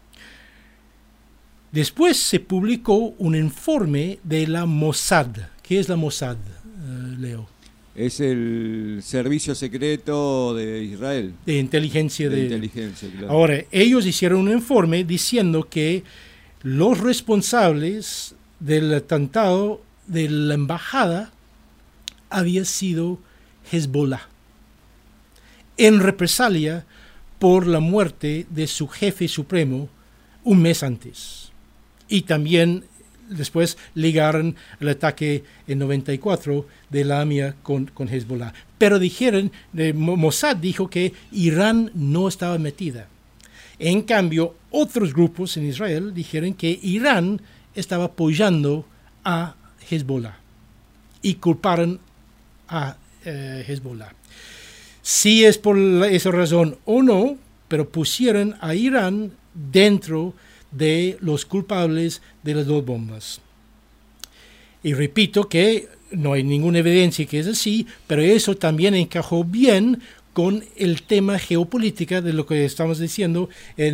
Después se publicó un informe de la Mossad. ¿Qué es la Mossad, Leo? Es el servicio secreto de Israel. De inteligencia. De inteligencia, claro. Ahora, ellos hicieron un informe diciendo que los responsables del atentado de la embajada había sido Hezbollah, en represalia por la muerte de su jefe supremo un mes antes. Y también después ligaron el ataque en 94 de la AMIA con Hezbollah. Pero dijeron, Mossad dijo que Irán no estaba metida. En cambio, otros grupos en Israel dijeron que Irán estaba apoyando a Hezbollah y culparon a Hezbollah. Si es por esa razón o no, pero pusieron a Irán dentro de los culpables de las 2 bombas. Y repito que no hay ninguna evidencia que es así, pero eso también encajó bien con el tema geopolítica de lo que estamos discutiendo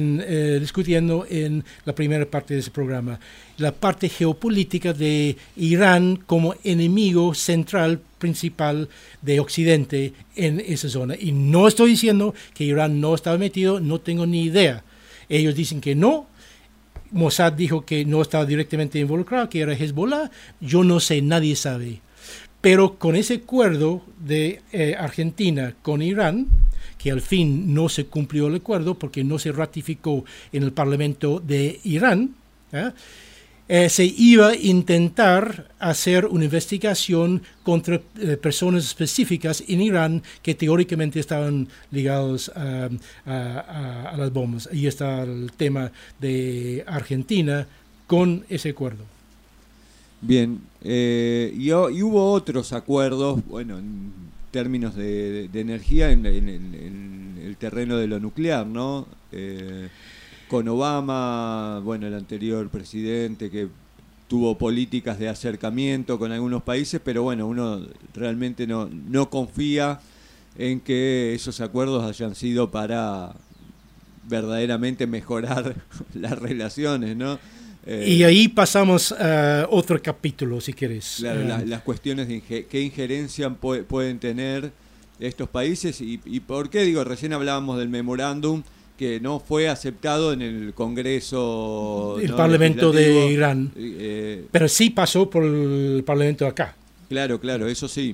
en la primera parte de ese programa. La parte geopolítica de Irán como enemigo central, principal de Occidente en esa zona. Y no estoy diciendo que Irán no estaba metido, no tengo ni idea. Ellos dicen que no. Mossad dijo que no estaba directamente involucrado, que era Hezbollah. Yo no sé, nadie sabe. Pero con ese acuerdo de Argentina con Irán, que al fin no se cumplió el acuerdo porque no se ratificó en el Parlamento de Irán, se iba a intentar hacer una investigación contra personas específicas en Irán que teóricamente estaban ligados a las bombas. Ahí está el tema de Argentina con ese acuerdo. Bien, y hubo otros acuerdos, bueno, en términos de energía en el terreno de lo nuclear, ¿no? Con Obama, bueno, el anterior presidente que tuvo políticas de acercamiento con algunos países, pero bueno, uno realmente no confía en que esos acuerdos hayan sido para verdaderamente mejorar las relaciones, ¿no? Y ahí pasamos a otro capítulo, si querés. Claro, las cuestiones de qué injerencia pueden tener estos países y por qué, digo, recién hablábamos del memorándum que no fue aceptado en el Congreso, el Parlamento de Irán, pero sí pasó por el Parlamento de acá. Claro, eso sí.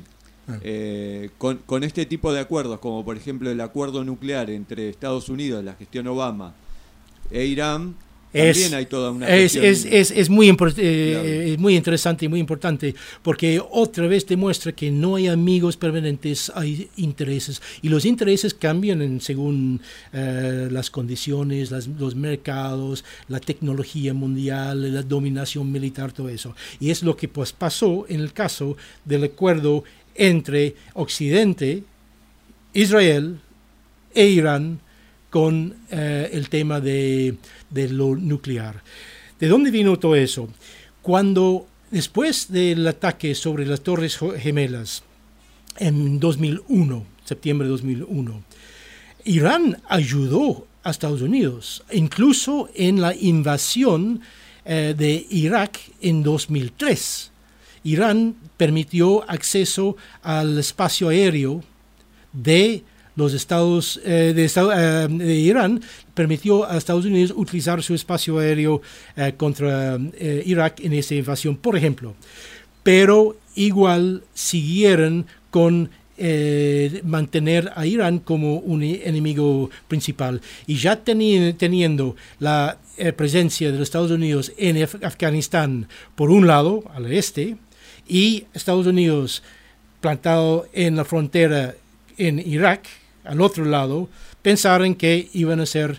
Con este tipo de acuerdos, como por ejemplo el acuerdo nuclear entre Estados Unidos, la gestión Obama, e Irán, también hay toda una cuestión. Es muy interesante y muy importante, porque otra vez demuestra que no hay amigos permanentes, hay intereses, y los intereses cambian según las condiciones, los mercados, la tecnología mundial, la dominación militar, todo eso. Y es lo que pues pasó en el caso del acuerdo entre Occidente, Israel e Irán con el tema de lo nuclear. ¿De dónde vino todo eso? Cuando después del ataque sobre las Torres Gemelas en 2001, septiembre de 2001, Irán ayudó a Estados Unidos, incluso en la invasión de Irak en 2003. Irán permitió acceso al espacio aéreo de los estados de Irán, permitió a Estados Unidos utilizar su espacio aéreo contra Irak en esa invasión, por ejemplo. Pero igual siguieron con mantener a Irán como un enemigo principal. Y ya teniendo la presencia de los Estados Unidos en Afganistán, por un lado, al este, y Estados Unidos plantado en la frontera en Irak, al otro lado, pensaron que iban a ser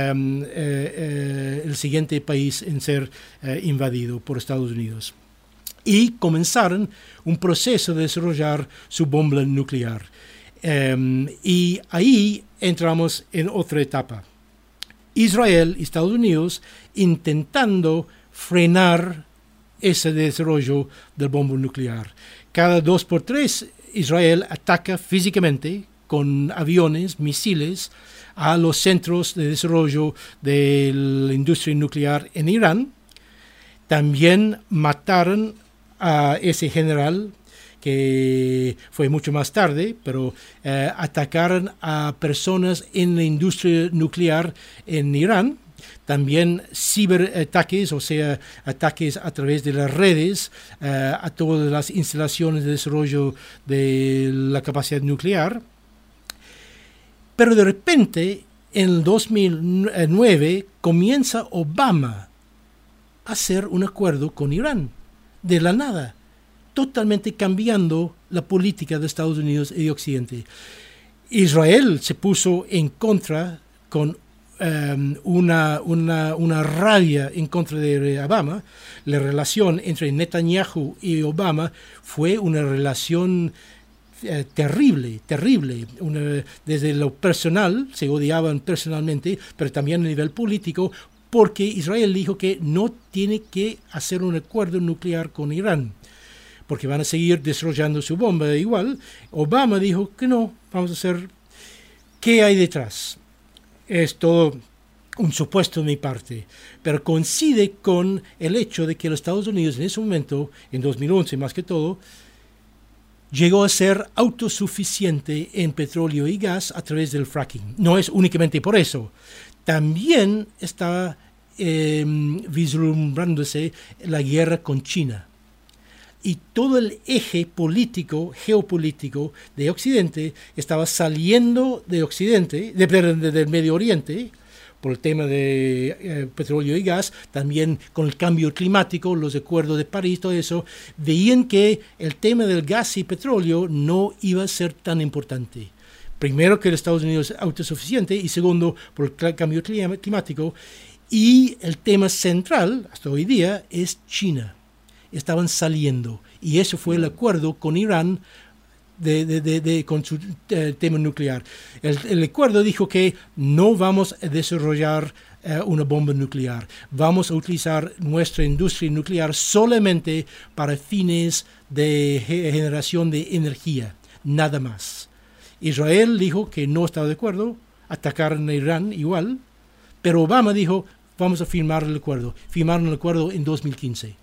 el siguiente país en ser invadido por Estados Unidos. Y comenzaron un proceso de desarrollar su bomba nuclear. Y ahí entramos en otra etapa. Israel y Estados Unidos intentando frenar ese desarrollo del bomba nuclear. Cada 2 por 3 Israel ataca físicamente con aviones, misiles, a los centros de desarrollo de la industria nuclear en Irán. También mataron a ese general, que fue mucho más tarde, pero atacaron a personas en la industria nuclear en Irán. También ciberataques, o sea, ataques a través de las redes a todas las instalaciones de desarrollo de la capacidad nuclear. Pero de repente, en el 2009, comienza Obama a hacer un acuerdo con Irán, de la nada, totalmente cambiando la política de Estados Unidos y de Occidente. Israel se puso en contra con una rabia en contra de Obama. La relación entre Netanyahu y Obama fue una relación terrible. Desde lo personal, se odiaban personalmente, pero también a nivel político, porque Israel dijo que no tiene que hacer un acuerdo nuclear con Irán, porque van a seguir desarrollando su bomba igual. Obama dijo que no, vamos a hacer. ¿Qué hay detrás? Es todo un supuesto de mi parte, pero coincide con el hecho de que los Estados Unidos en ese momento, en 2011 más que todo, llegó a ser autosuficiente en petróleo y gas a través del fracking. No es únicamente por eso. También estaba vislumbrándose la guerra con China. Y todo el eje político, geopolítico de Occidente estaba saliendo de Occidente, del Medio Oriente, por el tema de petróleo y gas, también con el cambio climático, los acuerdos de París, todo eso, veían que el tema del gas y petróleo no iba a ser tan importante. Primero, que los Estados Unidos es autosuficiente, y segundo, por el cambio climático. Y el tema central, hasta hoy día, es China. Estaban saliendo, y eso fue el acuerdo con Irán con su tema nuclear. El acuerdo dijo que no vamos a desarrollar una bomba nuclear, vamos a utilizar nuestra industria nuclear solamente para fines de generación de energía, nada más. Israel dijo que no estaba de acuerdo, atacaron a Irán igual, pero Obama dijo, vamos a firmar el acuerdo. Firmaron el acuerdo en 2015.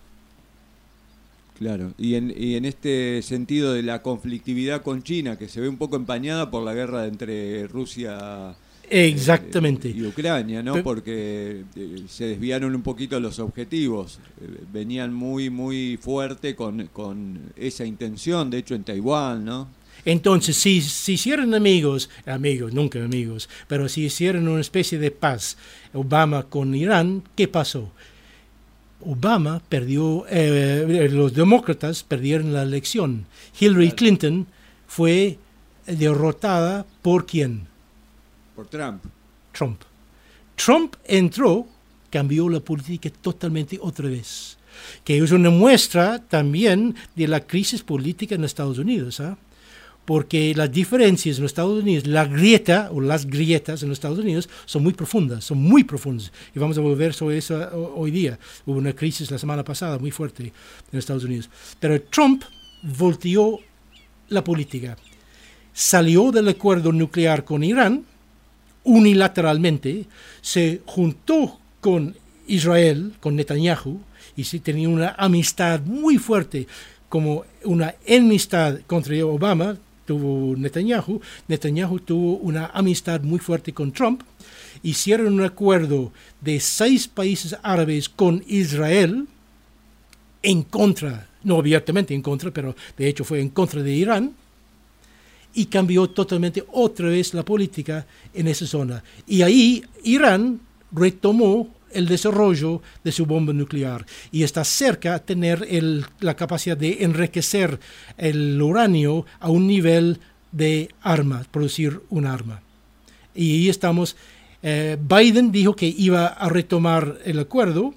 Claro, y en este sentido de la conflictividad con China, que se ve un poco empañada por la guerra entre Rusia Exactamente. Y Ucrania, ¿no? Porque se desviaron un poquito los objetivos, venían muy fuerte con esa intención, de hecho en Taiwán, ¿no? Entonces, si hicieran amigos, nunca amigos, pero si hicieran una especie de paz, Obama con Irán, ¿qué pasó? Obama perdió, los demócratas perdieron la elección. Hillary Clinton fue derrotada ¿por quién? Por Trump. Trump entró, cambió la política totalmente otra vez. que es una muestra también de la crisis política en Estados Unidos, porque las diferencias en los Estados Unidos, la grieta o las grietas en los Estados Unidos son muy profundas, y vamos a volver sobre eso hoy día. Hubo una crisis la semana pasada muy fuerte en Estados Unidos. Pero Trump volteó la política, salió del acuerdo nuclear con Irán unilateralmente, se juntó con Israel, con Netanyahu, y sí tenía una amistad muy fuerte, como una enemistad contra Obama tuvo Netanyahu. Netanyahu tuvo una amistad muy fuerte con Trump. Hicieron un acuerdo de 6 países árabes con Israel en contra, no abiertamente en contra, pero de hecho fue en contra de Irán, y cambió totalmente otra vez la política en esa zona. Y ahí Irán retomó el desarrollo de su bomba nuclear y está cerca de tener la capacidad de enriquecer el uranio a un nivel de arma, producir un arma. Y ahí estamos. Biden dijo que iba a retomar el acuerdo,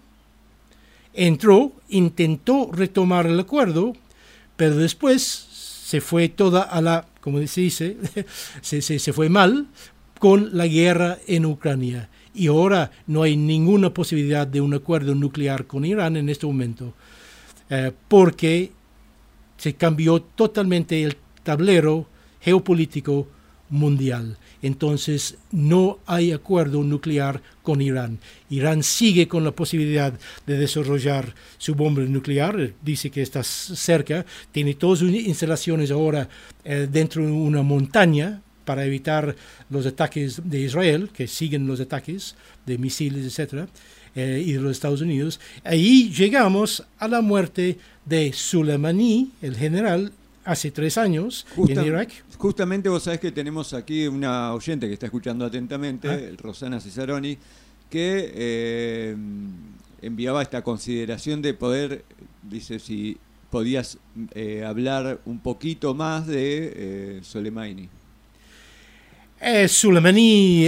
intentó retomar el acuerdo, pero después se fue toda a la, como se dice, se fue mal con la guerra en Ucrania. Y ahora no hay ninguna posibilidad de un acuerdo nuclear con Irán en este momento, porque se cambió totalmente el tablero geopolítico mundial. Entonces no hay acuerdo nuclear con Irán. Irán sigue con la posibilidad de desarrollar su bomba nuclear, dice que está cerca, tiene todas sus instalaciones ahora dentro de una montaña, para evitar los ataques de Israel, que siguen los ataques de misiles, etc., y de los Estados Unidos. Ahí llegamos a la muerte de Soleimani, el general, hace 3 años en Irak. Justamente vos sabés que tenemos aquí una oyente que está escuchando atentamente, Rosana Cesaroni, que enviaba esta consideración de poder, dice, si podías hablar un poquito más de Soleimani. Soleimani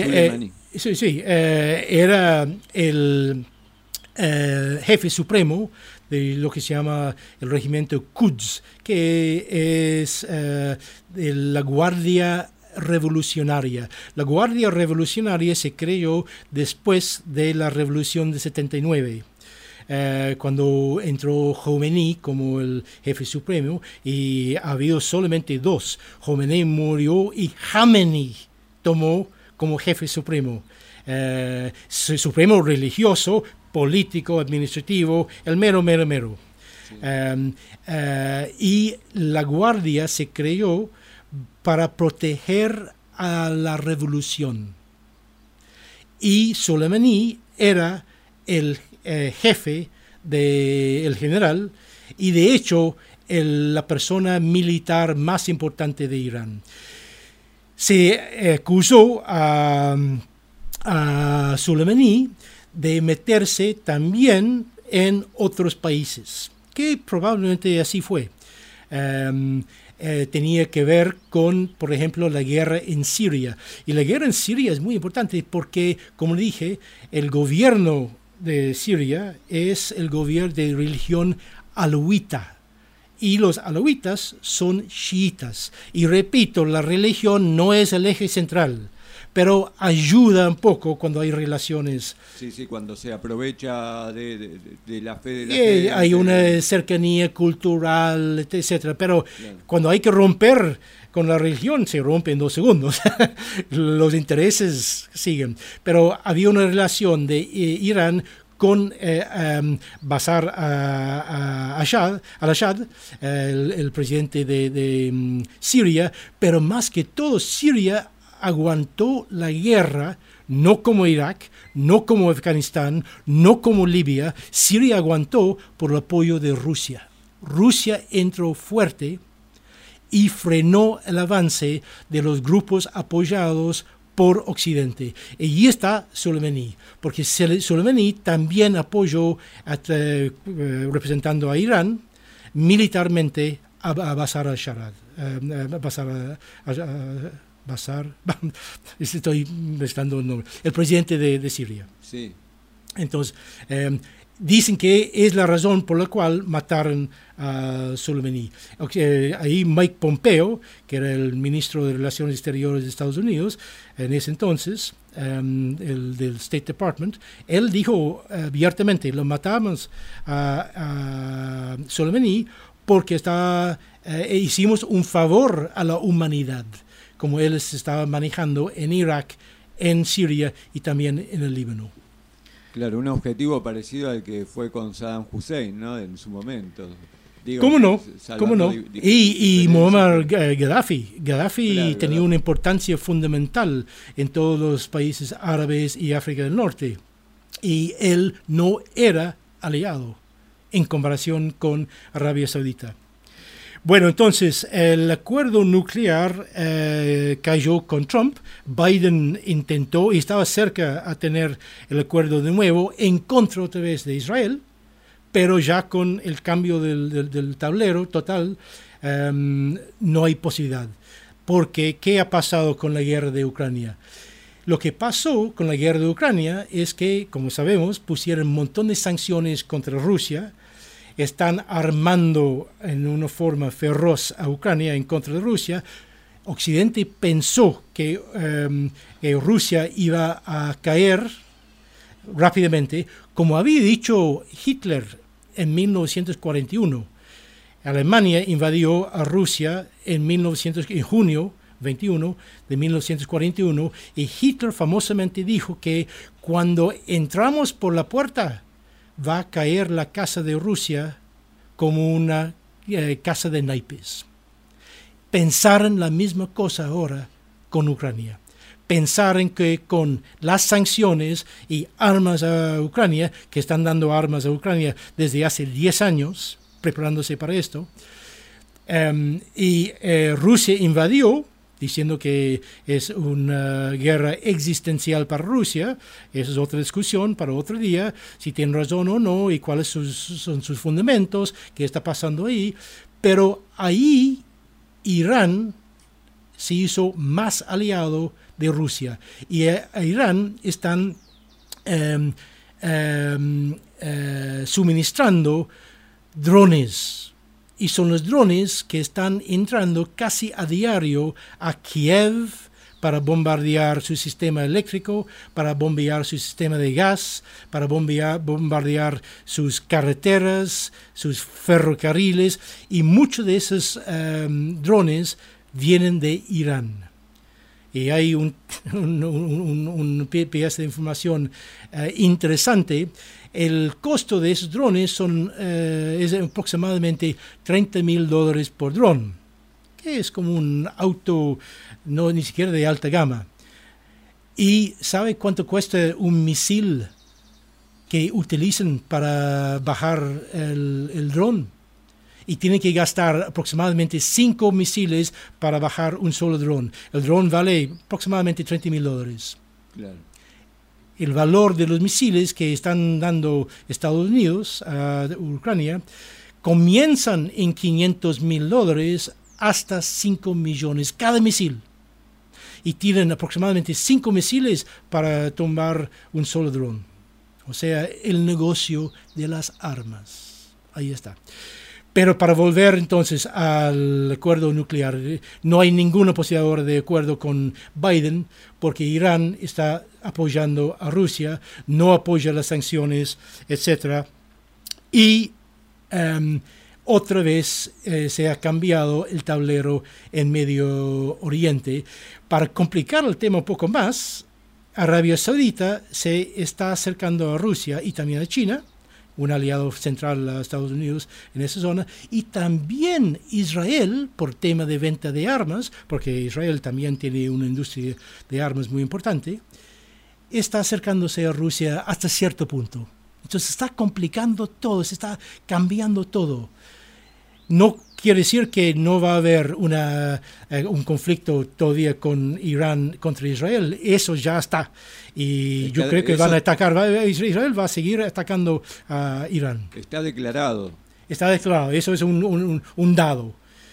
era el jefe supremo de lo que se llama el regimiento Quds, que es de la Guardia Revolucionaria. La Guardia Revolucionaria se creó después de la Revolución de 79. Cuando entró Khomeini como el jefe supremo, y ha habido solamente 2. Khomeini murió y Khamenei tomó como jefe supremo. Supremo religioso, político, administrativo, el mero. Sí. Y la guardia se creó para proteger a la revolución. Y Soleimani era el jefe del general y de hecho la persona militar más importante de Irán. Se acusó a Soleimani de meterse también en otros países, que probablemente así fue. Tenía que ver con, por ejemplo, la guerra en Siria. Y la guerra en Siria es muy importante porque, como dije, el gobierno de Siria es el gobierno de religión alauita. Y los alauitas son chiitas. Y repito, la religión no es el eje central, pero ayuda un poco cuando hay relaciones. Sí, cuando se aprovecha de la fe de la gente. Hay una cercanía cultural, etcétera. Pero claro, cuando hay que romper con la religión, se rompe en 2 segundos. Los intereses siguen. Pero había una relación de Irán con Bashar al-Assad, el presidente de Siria, pero más que todo Siria aguantó la guerra, no como Irak, no como Afganistán, no como Libia. Siria aguantó por el apoyo de Rusia. Rusia entró fuerte y frenó el avance de los grupos apoyados por Occidente. Y allí está Soleimani, porque Soleimani también apoyó, representando a Irán, militarmente a Bashar al-Assad. Estoy mezclando el nombre, el presidente de Siria. Sí. Entonces, dicen que es la razón por la cual mataron a Soleimani. Ahí Mike Pompeo, que era el ministro de Relaciones Exteriores de Estados Unidos en ese entonces, el del State Department, él dijo abiertamente, lo matamos a Soleimani porque hicimos un favor a la humanidad, como él se estaba manejando en Irak, en Siria y también en el Líbano. Claro, un objetivo parecido al que fue con Saddam Hussein, ¿no? En su momento. Digo, ¿Cómo no? ¿Cómo no? Y Muammar Gaddafi. Claro, tenía una importancia fundamental en todos los países árabes y África del Norte. Y él no era aliado en comparación con Arabia Saudita. Bueno, entonces, el acuerdo nuclear cayó con Trump. Biden intentó y estaba cerca a tener el acuerdo de nuevo en contra otra vez de Israel, pero ya con el cambio del tablero total no hay posibilidad. Porque, ¿qué ha pasado con la guerra de Ucrania? Lo que pasó con la guerra de Ucrania es que, como sabemos, pusieron un montón de sanciones contra Rusia. Están armando en una forma feroz a Ucrania en contra de Rusia. Occidente pensó que Rusia iba a caer rápidamente, como había dicho Hitler en 1941. Alemania invadió a Rusia en junio 21 de 1941 y Hitler famosamente dijo que cuando entramos por la puerta va a caer la casa de Rusia como una casa de naipes. Pensar en la misma cosa ahora con Ucrania. Pensar en que con las sanciones y armas a Ucrania, que están dando armas a Ucrania desde hace 10 años, preparándose para esto, Rusia invadió, diciendo que es una guerra existencial para Rusia. Esa es otra discusión para otro día, si tienen razón o no y cuáles son sus fundamentos, qué está pasando ahí. Pero ahí Irán se hizo más aliado de Rusia y a Irán están suministrando drones. Y son los drones que están entrando casi a diario a Kiev para bombardear su sistema eléctrico, para bombardear su sistema de gas, para bombardear sus carreteras, sus ferrocarriles. Y muchos de esos drones vienen de Irán. Y hay un pieza de información interesante. El costo de esos drones es aproximadamente $30,000 por dron, que es como un auto ni siquiera de alta gama. ¿Y sabe cuánto cuesta un misil que utilizan para bajar el dron? Y tienen que gastar aproximadamente 5 misiles para bajar un solo dron. El dron vale aproximadamente $30,000. Claro. El valor de los misiles que están dando Estados Unidos a Ucrania comienzan en $500,000 hasta 5 millones cada misil. Y tienen aproximadamente 5 misiles para tumbar un solo dron. O sea, el negocio de las armas. Ahí está. Pero para volver entonces al acuerdo nuclear, no hay ninguna posibilidad ahora de acuerdo con Biden porque Irán está apoyando a Rusia, no apoya las sanciones, etc. Y otra vez se ha cambiado el tablero en Medio Oriente. Para complicar el tema un poco más, Arabia Saudita se está acercando a Rusia y también a China, un aliado central a Estados Unidos en esa zona, y también Israel por tema de venta de armas, porque Israel también tiene una industria de armas muy importante, está acercándose a Rusia hasta cierto punto. Entonces está complicando todo, se está cambiando todo. No quiere decir que no va a haber un conflicto todavía con Irán contra Israel. Eso ya está. Y yo creo que van a atacar. Israel va a seguir atacando a Irán. Está declarado. Está declarado. Eso es un dado.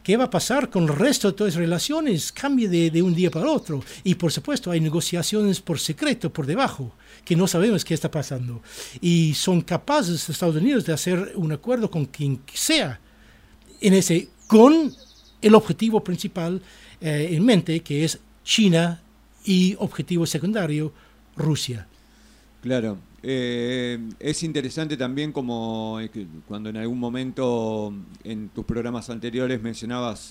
¿qué va a pasar con el resto de todas las relaciones? Cambia de un día para otro. Y por supuesto hay negociaciones por secreto, por debajo, que no sabemos qué está pasando. Y son capaces Estados Unidos de hacer un acuerdo con quien sea, con el objetivo principal en mente, que es China, y objetivo secundario, Rusia. Claro. Es interesante también como cuando en algún momento en tus programas anteriores mencionabas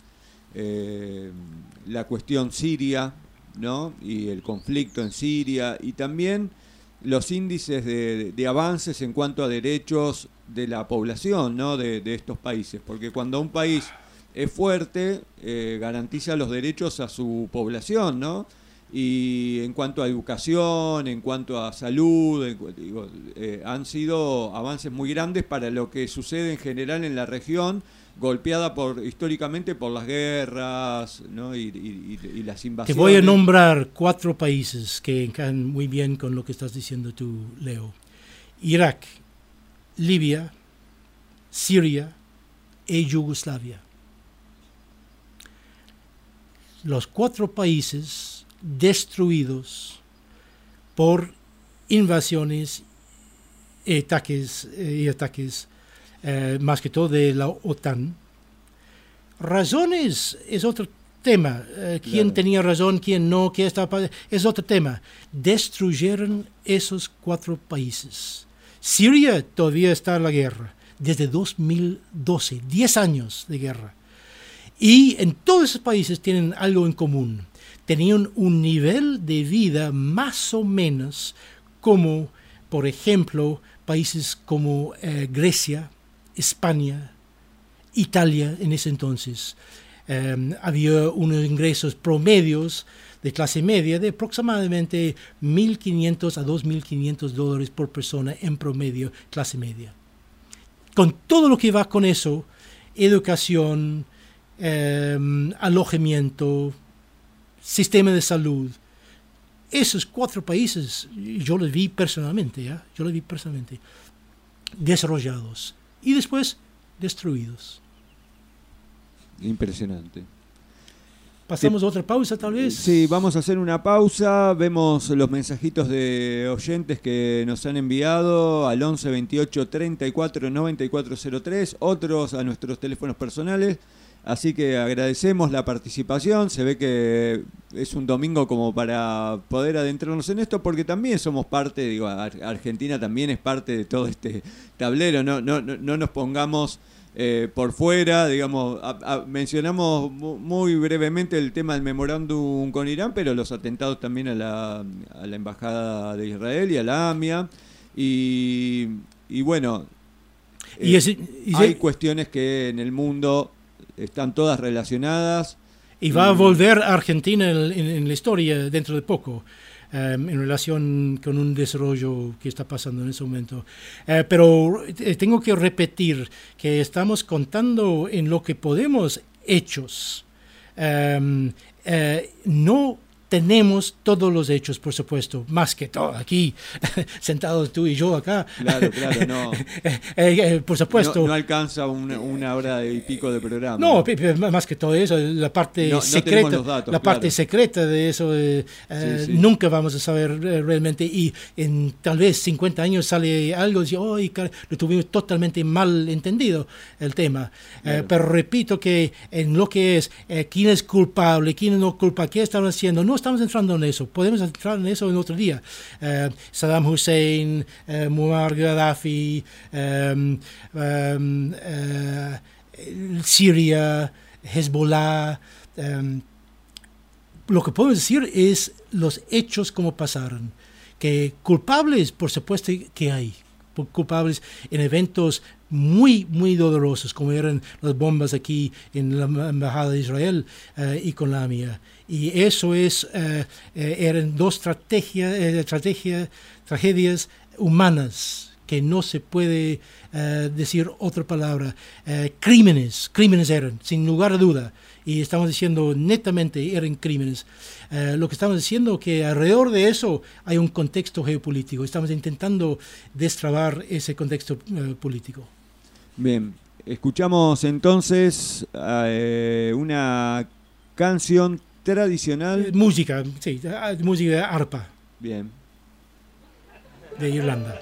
la cuestión siria, ¿no? Y el conflicto en Siria, y también los índices de avances en cuanto a derechos de la población, ¿no? de estos países, porque cuando un país es fuerte, garantiza los derechos a su población, ¿no? Y en cuanto a educación, en cuanto a salud, han sido avances muy grandes para lo que sucede en general en la región, golpeada históricamente por las guerras, ¿no? y las invasiones. Te voy a nombrar 4 países que encajan muy bien con lo que estás diciendo tú, Leo. Irak, Libia, Siria y Yugoslavia. Los 4 países destruidos por invasiones y ataques, más que todo de la OTAN. Razones es otro tema. ¿Quién tenía razón, quién no, qué estaba pasando? Es otro tema. Destruyeron esos 4 países. Siria todavía está en la guerra, desde 2012, 10 años de guerra. Y en todos esos países tienen algo en común. Tenían un nivel de vida más o menos como, por ejemplo, países como Grecia, España, Italia en ese entonces. Había unos ingresos promedios de clase media de aproximadamente $1,500 a $2,500 por persona en promedio, clase media. Con todo lo que va con eso, educación, alojamiento, sistema de salud, esos 4 países, yo los vi personalmente, desarrollados y después destruidos. Impresionante. ¿Pasamos a otra pausa tal vez? Sí, vamos a hacer una pausa. Vemos los mensajitos de oyentes que nos han enviado al 11 28 34 94 03, otros a nuestros teléfonos personales. Así que agradecemos la participación. Se ve que es un domingo como para poder adentrarnos en esto, porque también somos parte, Argentina también es parte de todo este tablero. No nos pongamos por fuera, digamos. Mencionamos muy brevemente el tema del memorándum con Irán, pero los atentados también a la Embajada de Israel y a la AMIA. Y bueno, hay cuestiones que en el mundo están todas relacionadas. Y va a volver a Argentina en la historia dentro de poco, en relación con un desarrollo que está pasando en ese momento. Pero tengo que repetir que estamos contando en lo que podemos hechos. No tenemos todos los hechos, por supuesto, más que todo aquí, sentados tú y yo acá. Claro, no. Por supuesto. No alcanza una hora y pico de programa. No, más que todo eso, la parte secreta, los datos, parte secreta de eso, sí. Nunca vamos a saber realmente, y en tal vez 50 años sale algo y dice, lo tuvimos totalmente mal entendido el tema. Claro. Pero repito que en lo que es quién es culpable, quién no es culpable, qué están haciendo, no estamos entrando en eso. Podemos entrar en eso en otro día. Saddam Hussein, Muammar Gaddafi, Siria, Hezbollah. Lo que podemos decir es los hechos como pasaron. Que culpables, por supuesto que hay. Culpables en eventos muy, muy dolorosos, como eran las bombas aquí en la Embajada de Israel y con la AMIA. Y eso eran 2 tragedias humanas, que no se puede decir otra palabra. Crímenes eran, sin lugar a duda. Y estamos diciendo netamente eran crímenes. Lo que estamos diciendo que alrededor de eso hay un contexto geopolítico. Estamos intentando destrabar ese contexto político. Bien. Escuchamos entonces una canción tradicional. Música, sí, música de arpa Bien. de Irlanda.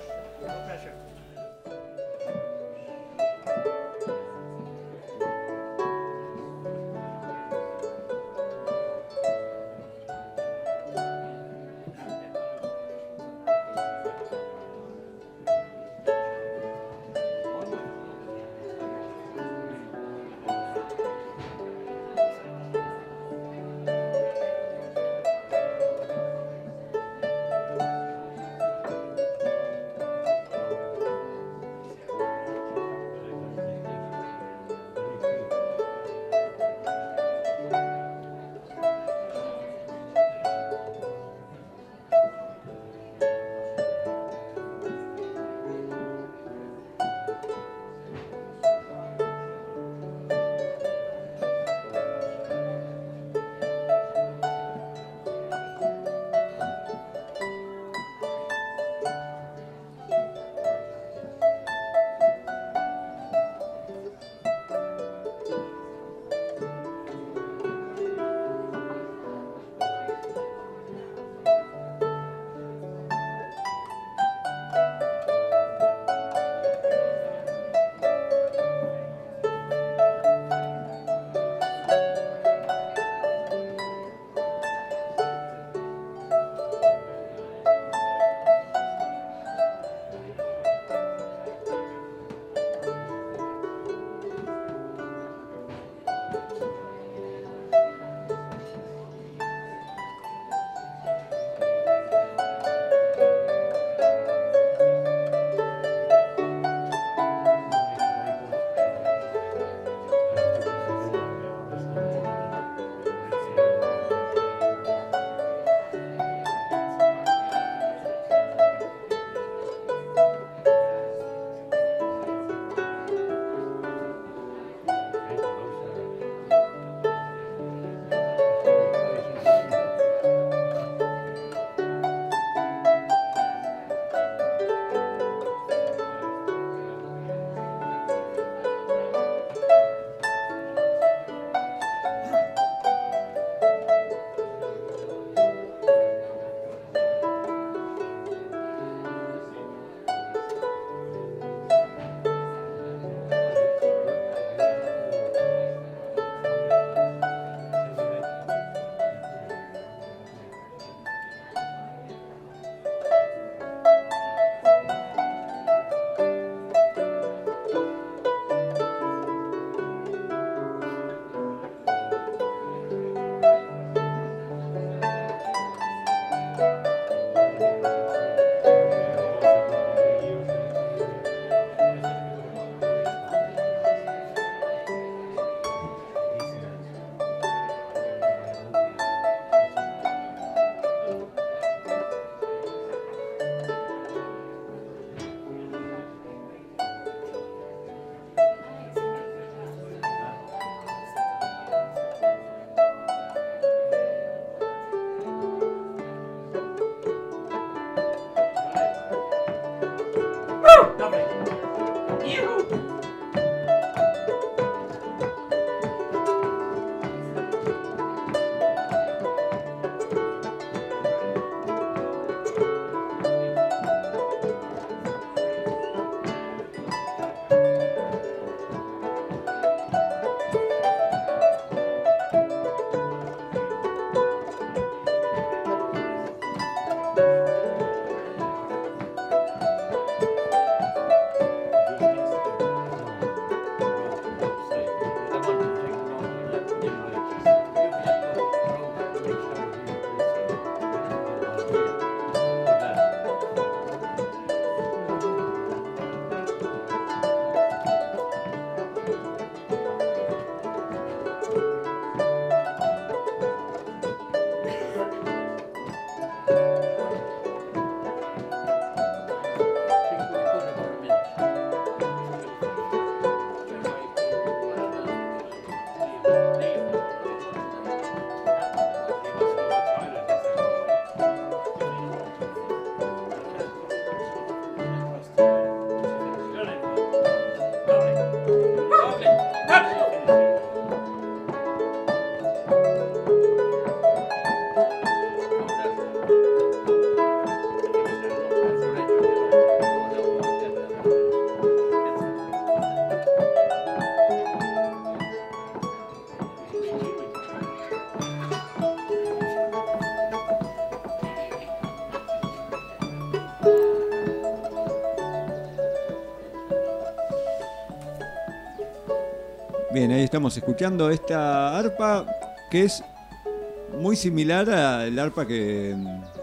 estamos escuchando esta arpa que es muy similar al arpa que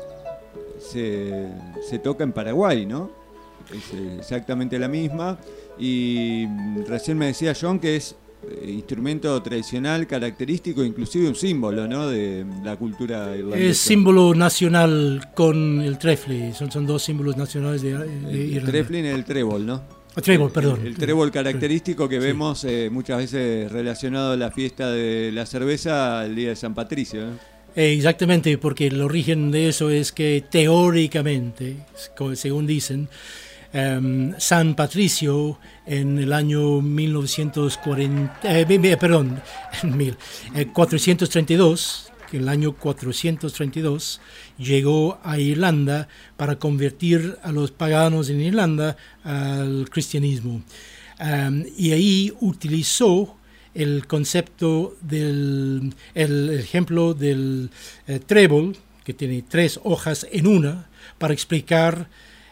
se toca en Paraguay, ¿no? Es exactamente la misma. Y recién me decía John que es instrumento tradicional, característico, inclusive un símbolo, ¿no?, de la cultura irlandesa. Es símbolo nacional con el trefle, son dos símbolos nacionales de Irlanda. El trefle y el trébol, ¿no? Trébol, perdón. El trébol característico que vemos muchas veces relacionado a la fiesta de la cerveza el día de San Patricio, ¿no? Exactamente, porque el origen de eso es que teóricamente, según dicen, San Patricio en el año 432, que el año 432 llegó a Irlanda para convertir a los paganos en Irlanda al cristianismo. Y ahí utilizó el concepto el ejemplo del trébol, que tiene 3 hojas en una, para explicar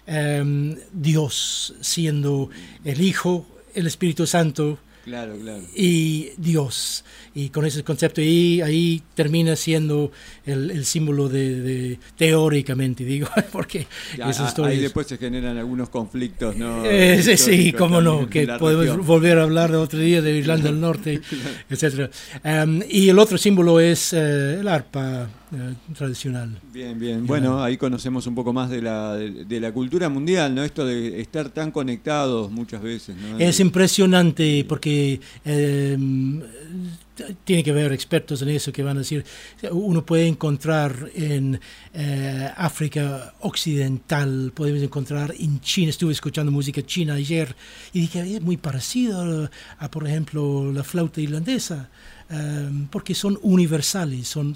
Dios siendo el Hijo, el Espíritu Santo, claro. y Dios. Y con ese concepto ahí termina siendo el símbolo de teóricamente, digo, porque esas historias... Ahí después se generan algunos conflictos, ¿no? Sí, cómo no, que podemos volver a hablar de otro día de Irlanda del Norte, etc. Y el otro símbolo es el arpa tradicional. Bien. Bueno, ahí conocemos un poco más de la cultura mundial, ¿no? Esto de estar tan conectados muchas veces, ¿no? Es impresionante porque tiene que haber expertos en eso que van a decir, uno puede encontrar en África Occidental, podemos encontrar en China, estuve escuchando música china ayer y dije, es muy parecido a por ejemplo, la flauta irlandesa, porque son universales, son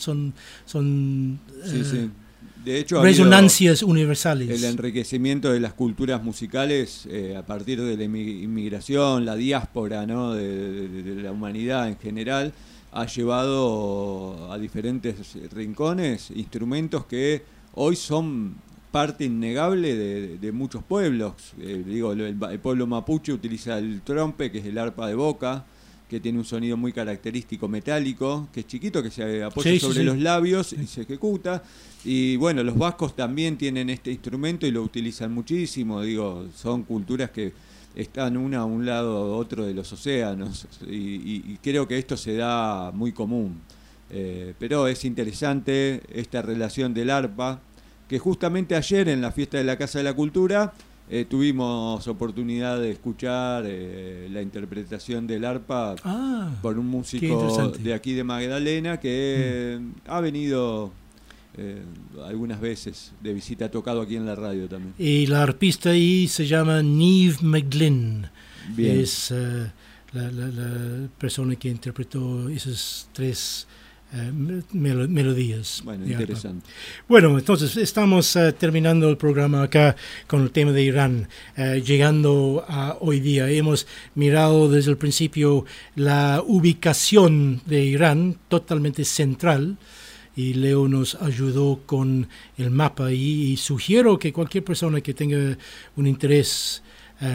sí. De hecho, resonancias universales. El enriquecimiento de las culturas musicales a partir de la inmigración, la diáspora, ¿no?, de la humanidad en general, ha llevado a diferentes rincones instrumentos que hoy son parte innegable de muchos pueblos. El pueblo mapuche utiliza el trompe, que es el arpa de boca, que tiene un sonido muy característico metálico, que es chiquito, que se apoya sobre los labios y se ejecuta. Y bueno, los vascos también tienen este instrumento y lo utilizan muchísimo. Son culturas que están una a un lado a otro de los océanos y creo que esto se da muy común. Pero es interesante esta relación del arpa, que justamente ayer en la fiesta de la Casa de la Cultura tuvimos oportunidad de escuchar la interpretación del arpa por un músico de aquí de Magdalena que ha venido algunas veces de visita, ha tocado aquí en la radio también. Y la arpista ahí se llama Niamh McGlynn. Bien. Es la persona que interpretó esas 3 melodías. Bueno, interesante. Bueno, entonces estamos terminando el programa acá con el tema de Irán, llegando a hoy día. Hemos mirado desde el principio la ubicación de Irán, totalmente central, y Leo nos ayudó con el mapa y sugiero que cualquier persona que tenga un interés,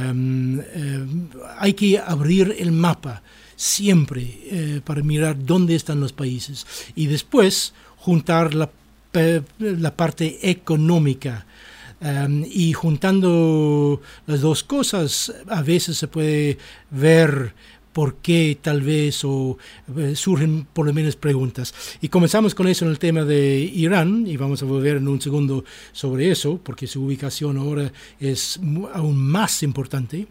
hay que abrir el mapa siempre para mirar dónde están los países y después juntar la parte económica. Y juntando las dos cosas a veces se puede ver por qué tal vez surgen por lo menos preguntas. Y comenzamos con eso en el tema de Irán y vamos a volver en un segundo sobre eso porque su ubicación ahora es aún más importante.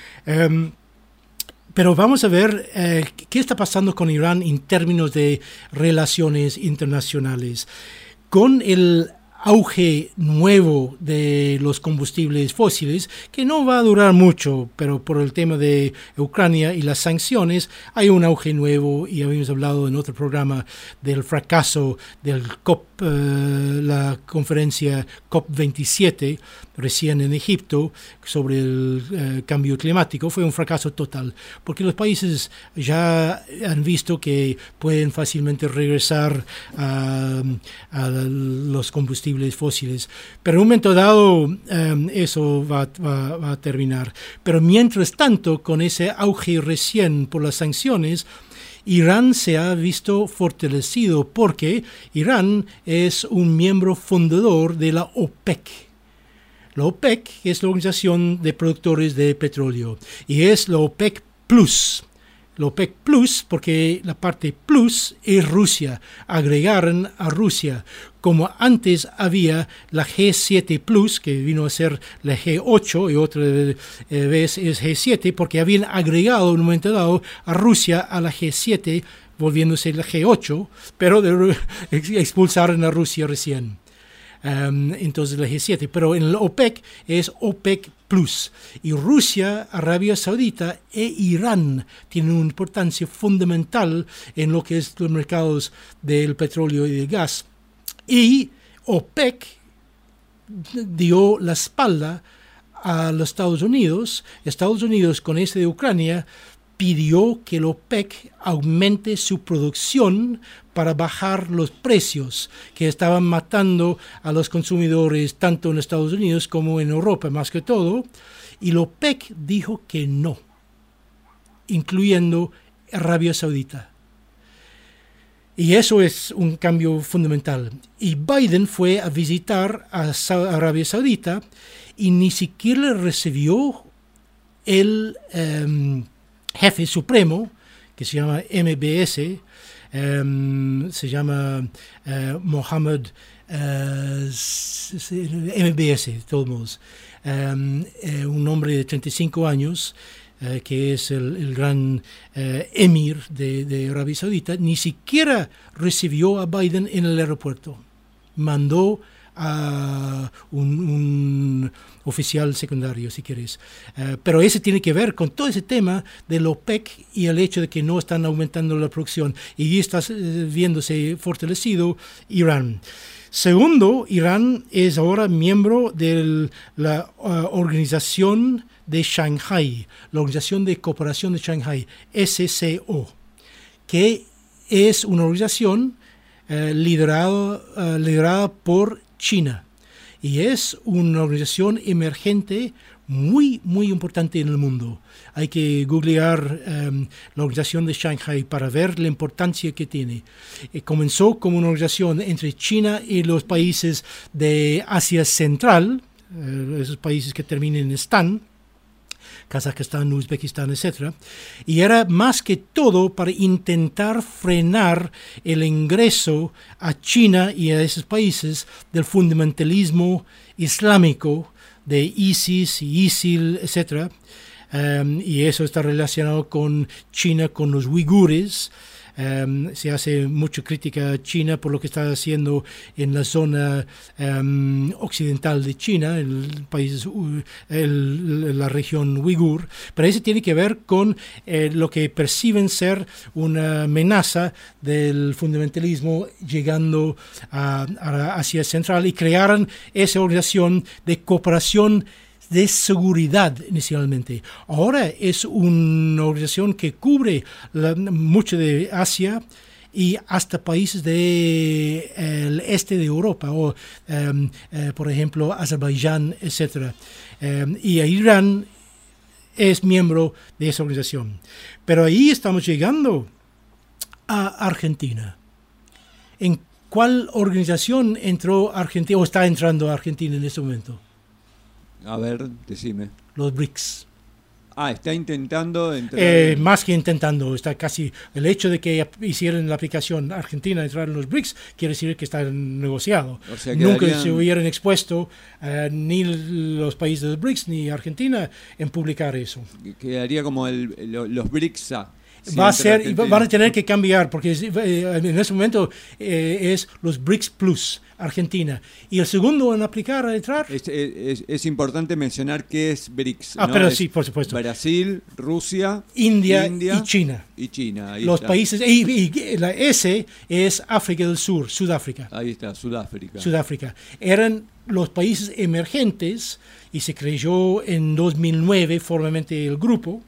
Pero vamos a ver qué está pasando con Irán en términos de relaciones internacionales. Con el auge nuevo de los combustibles fósiles, que no va a durar mucho, pero por el tema de Ucrania y las sanciones, hay un auge nuevo y habíamos hablado en otro programa del fracaso del la conferencia COP27 recién en Egipto sobre el cambio climático. Fue un fracaso total, porque los países ya han visto que pueden fácilmente regresar a los combustibles fósiles, pero en un momento dado eso va a terminar. Pero mientras tanto, con ese auge recién por las sanciones, Irán se ha visto fortalecido porque Irán es un miembro fundador de la OPEC. La OPEC es la Organización de Productores de Petróleo y es la OPEC Plus. La OPEC Plus, porque la parte Plus es Rusia. Agregaron a Rusia. Como antes había la G7 Plus, que vino a ser la G8 y otra vez es G7, porque habían agregado en un momento dado a Rusia a la G7, volviéndose la G8, pero expulsaron a Rusia recién. Entonces la G7, pero en la OPEC es OPEC Plus. Y Rusia, Arabia Saudita e Irán tienen una importancia fundamental en lo que es los mercados del petróleo y del gas. Y OPEC dio la espalda a los Estados Unidos. Estados Unidos, con este de Ucrania, pidió que el OPEC aumente su producción para bajar los precios que estaban matando a los consumidores tanto en Estados Unidos como en Europa, más que todo. Y el OPEC dijo que no, incluyendo Arabia Saudita. Y eso es un cambio fundamental. Y Biden fue a visitar a Arabia Saudita y ni siquiera recibió el jefe supremo, que se llama MBS, se llama Mohammed MBS, de todos modos, un hombre de 35 años, que es el gran emir de Arabia Saudita, ni siquiera recibió a Biden en el aeropuerto. Mandó a un oficial secundario, si quieres. Pero ese tiene que ver con todo ese tema del OPEC y el hecho de que no están aumentando la producción. Y está viéndose fortalecido Irán. Segundo, Irán es ahora miembro de la Organización de Shanghái, la Organización de Cooperación de Shanghái, SCO, que es una organización liderada por China. Y es una organización emergente muy, muy importante en el mundo. Hay que googlear la organización de Shanghái para ver la importancia que tiene. Comenzó como una organización entre China y los países de Asia Central, esos países que terminan en Stan, Kazajstán, Uzbekistán, etc. Y era más que todo para intentar frenar el ingreso a China y a esos países del fundamentalismo islámico de ISIS y ISIL, etc. Y eso está relacionado con China, con los uigures. Se hace mucha crítica a China por lo que está haciendo en la zona occidental de China, el país, la región uigur, pero eso tiene que ver con lo que perciben ser una amenaza del fundamentalismo llegando a Asia Central, y crearon esa organización de cooperación de seguridad inicialmente. Ahora es una organización que cubre mucho de Asia y hasta países del este de Europa, o por ejemplo Azerbaiyán, etc. Y Irán es miembro de esa organización. Pero ahí estamos llegando a Argentina. ¿En cuál organización entró Argentina o está entrando Argentina en este momento? A ver, decime. Los BRICS. Está intentando entrar. Más que intentando, está casi. El hecho de que hicieran la aplicación Argentina entrar en los BRICS quiere decir que está negociado. O sea, nunca se hubieran expuesto ni los países de los BRICS ni Argentina en publicar eso. Quedaría como los BRICSA. Van a tener que cambiar, porque en ese momento es los BRICS Plus, Argentina. Y el segundo en aplicar a entrar. Es importante mencionar qué es BRICS. ¿No? Pero sí, por supuesto. Brasil, Rusia, India y China. Ahí los está. Países. Y la S es África del Sur, Sudáfrica. Ahí está, Sudáfrica. Eran los países emergentes y se creyó en 2009 formalmente el grupo.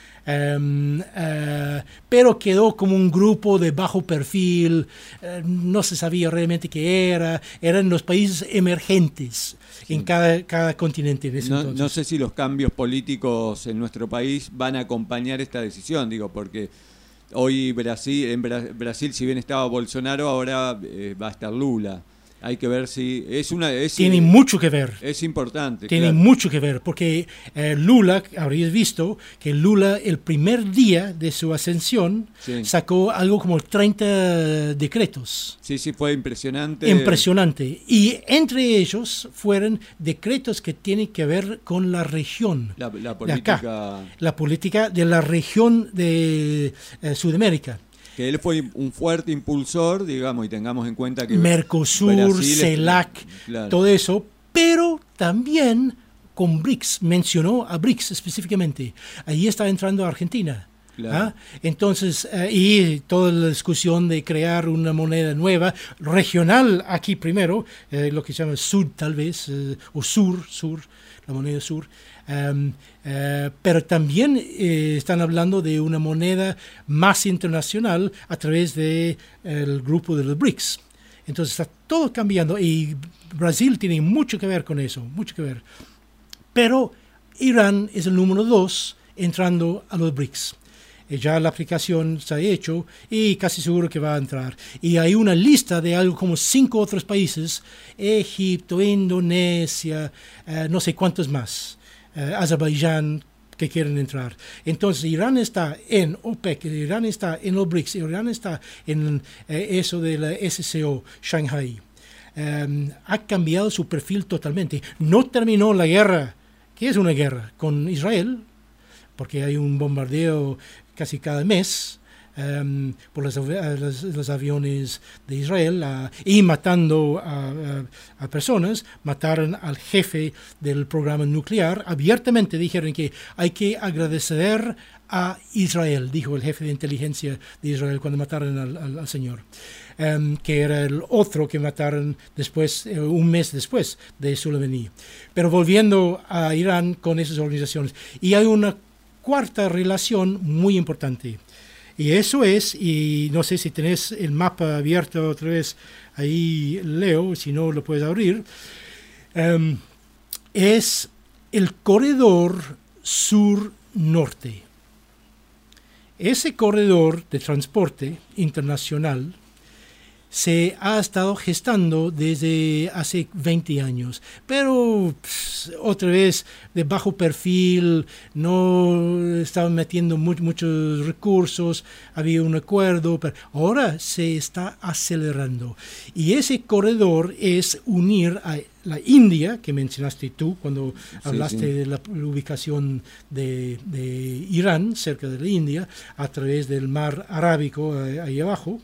Pero quedó como un grupo de bajo perfil, no se sabía realmente qué eran los países emergentes en cada continente. No sé si los cambios políticos en nuestro país van a acompañar esta decisión, porque Hoy Brasil, si bien estaba Bolsonaro, ahora va a estar Lula. Hay que ver si tiene mucho que ver. Es importante. Tiene mucho que ver, porque Lula, habrías visto que Lula el primer día de su ascensión sacó algo como 30 decretos. Sí, fue impresionante. Impresionante. Y entre ellos fueron decretos que tienen que ver con la región. La política. De acá, la política de la región de Sudamérica. Que él fue un fuerte impulsor, digamos, y tengamos en cuenta que Mercosur, CELAC, claro, todo eso, pero también con BRICS, mencionó a BRICS específicamente. Ahí está entrando Argentina. Claro. Entonces, y toda la discusión de crear una moneda nueva, regional aquí primero, lo que se llama SUD tal vez, o sur, la moneda sur. Pero también están hablando de una moneda más internacional a través del grupo de los BRICS. Entonces está todo cambiando y Brasil tiene mucho que ver con eso, mucho que ver. Pero Irán es el número 2 entrando a los BRICS. Ya la aplicación se ha hecho y casi seguro que va a entrar. Y hay una lista de algo como 5 otros países, Egipto, Indonesia, no sé cuántos más. Azerbaiyán, que quieren entrar. Entonces Irán está en OPEC, Irán está en los BRICS, Irán está en eso de la SCO, Shanghai. Ha cambiado su perfil totalmente. No terminó la guerra, que es una guerra, con Israel, porque hay un bombardeo casi cada mes por los aviones de Israel y matando a personas. Mataron al jefe del programa nuclear. Abiertamente dijeron que hay que agradecer a Israel, dijo el jefe de inteligencia de Israel cuando mataron al señor, que era el otro que mataron después, un mes después de Soleimani. Pero volviendo a Irán con esas organizaciones, y hay una cuarta relación muy importante. Y eso es, y no sé si tenés el mapa abierto otra vez, ahí Leo, si no lo puedes abrir, es el corredor sur-norte. Ese corredor de transporte internacional se ha estado gestando desde hace 20 años, pero otra vez de bajo perfil, no estaban metiendo muchos recursos, había un acuerdo, pero ahora se está acelerando. Y ese corredor es unir a la India, que mencionaste tú cuando hablaste de la ubicación de Irán, cerca de la India, a través del mar Arábico, ahí abajo.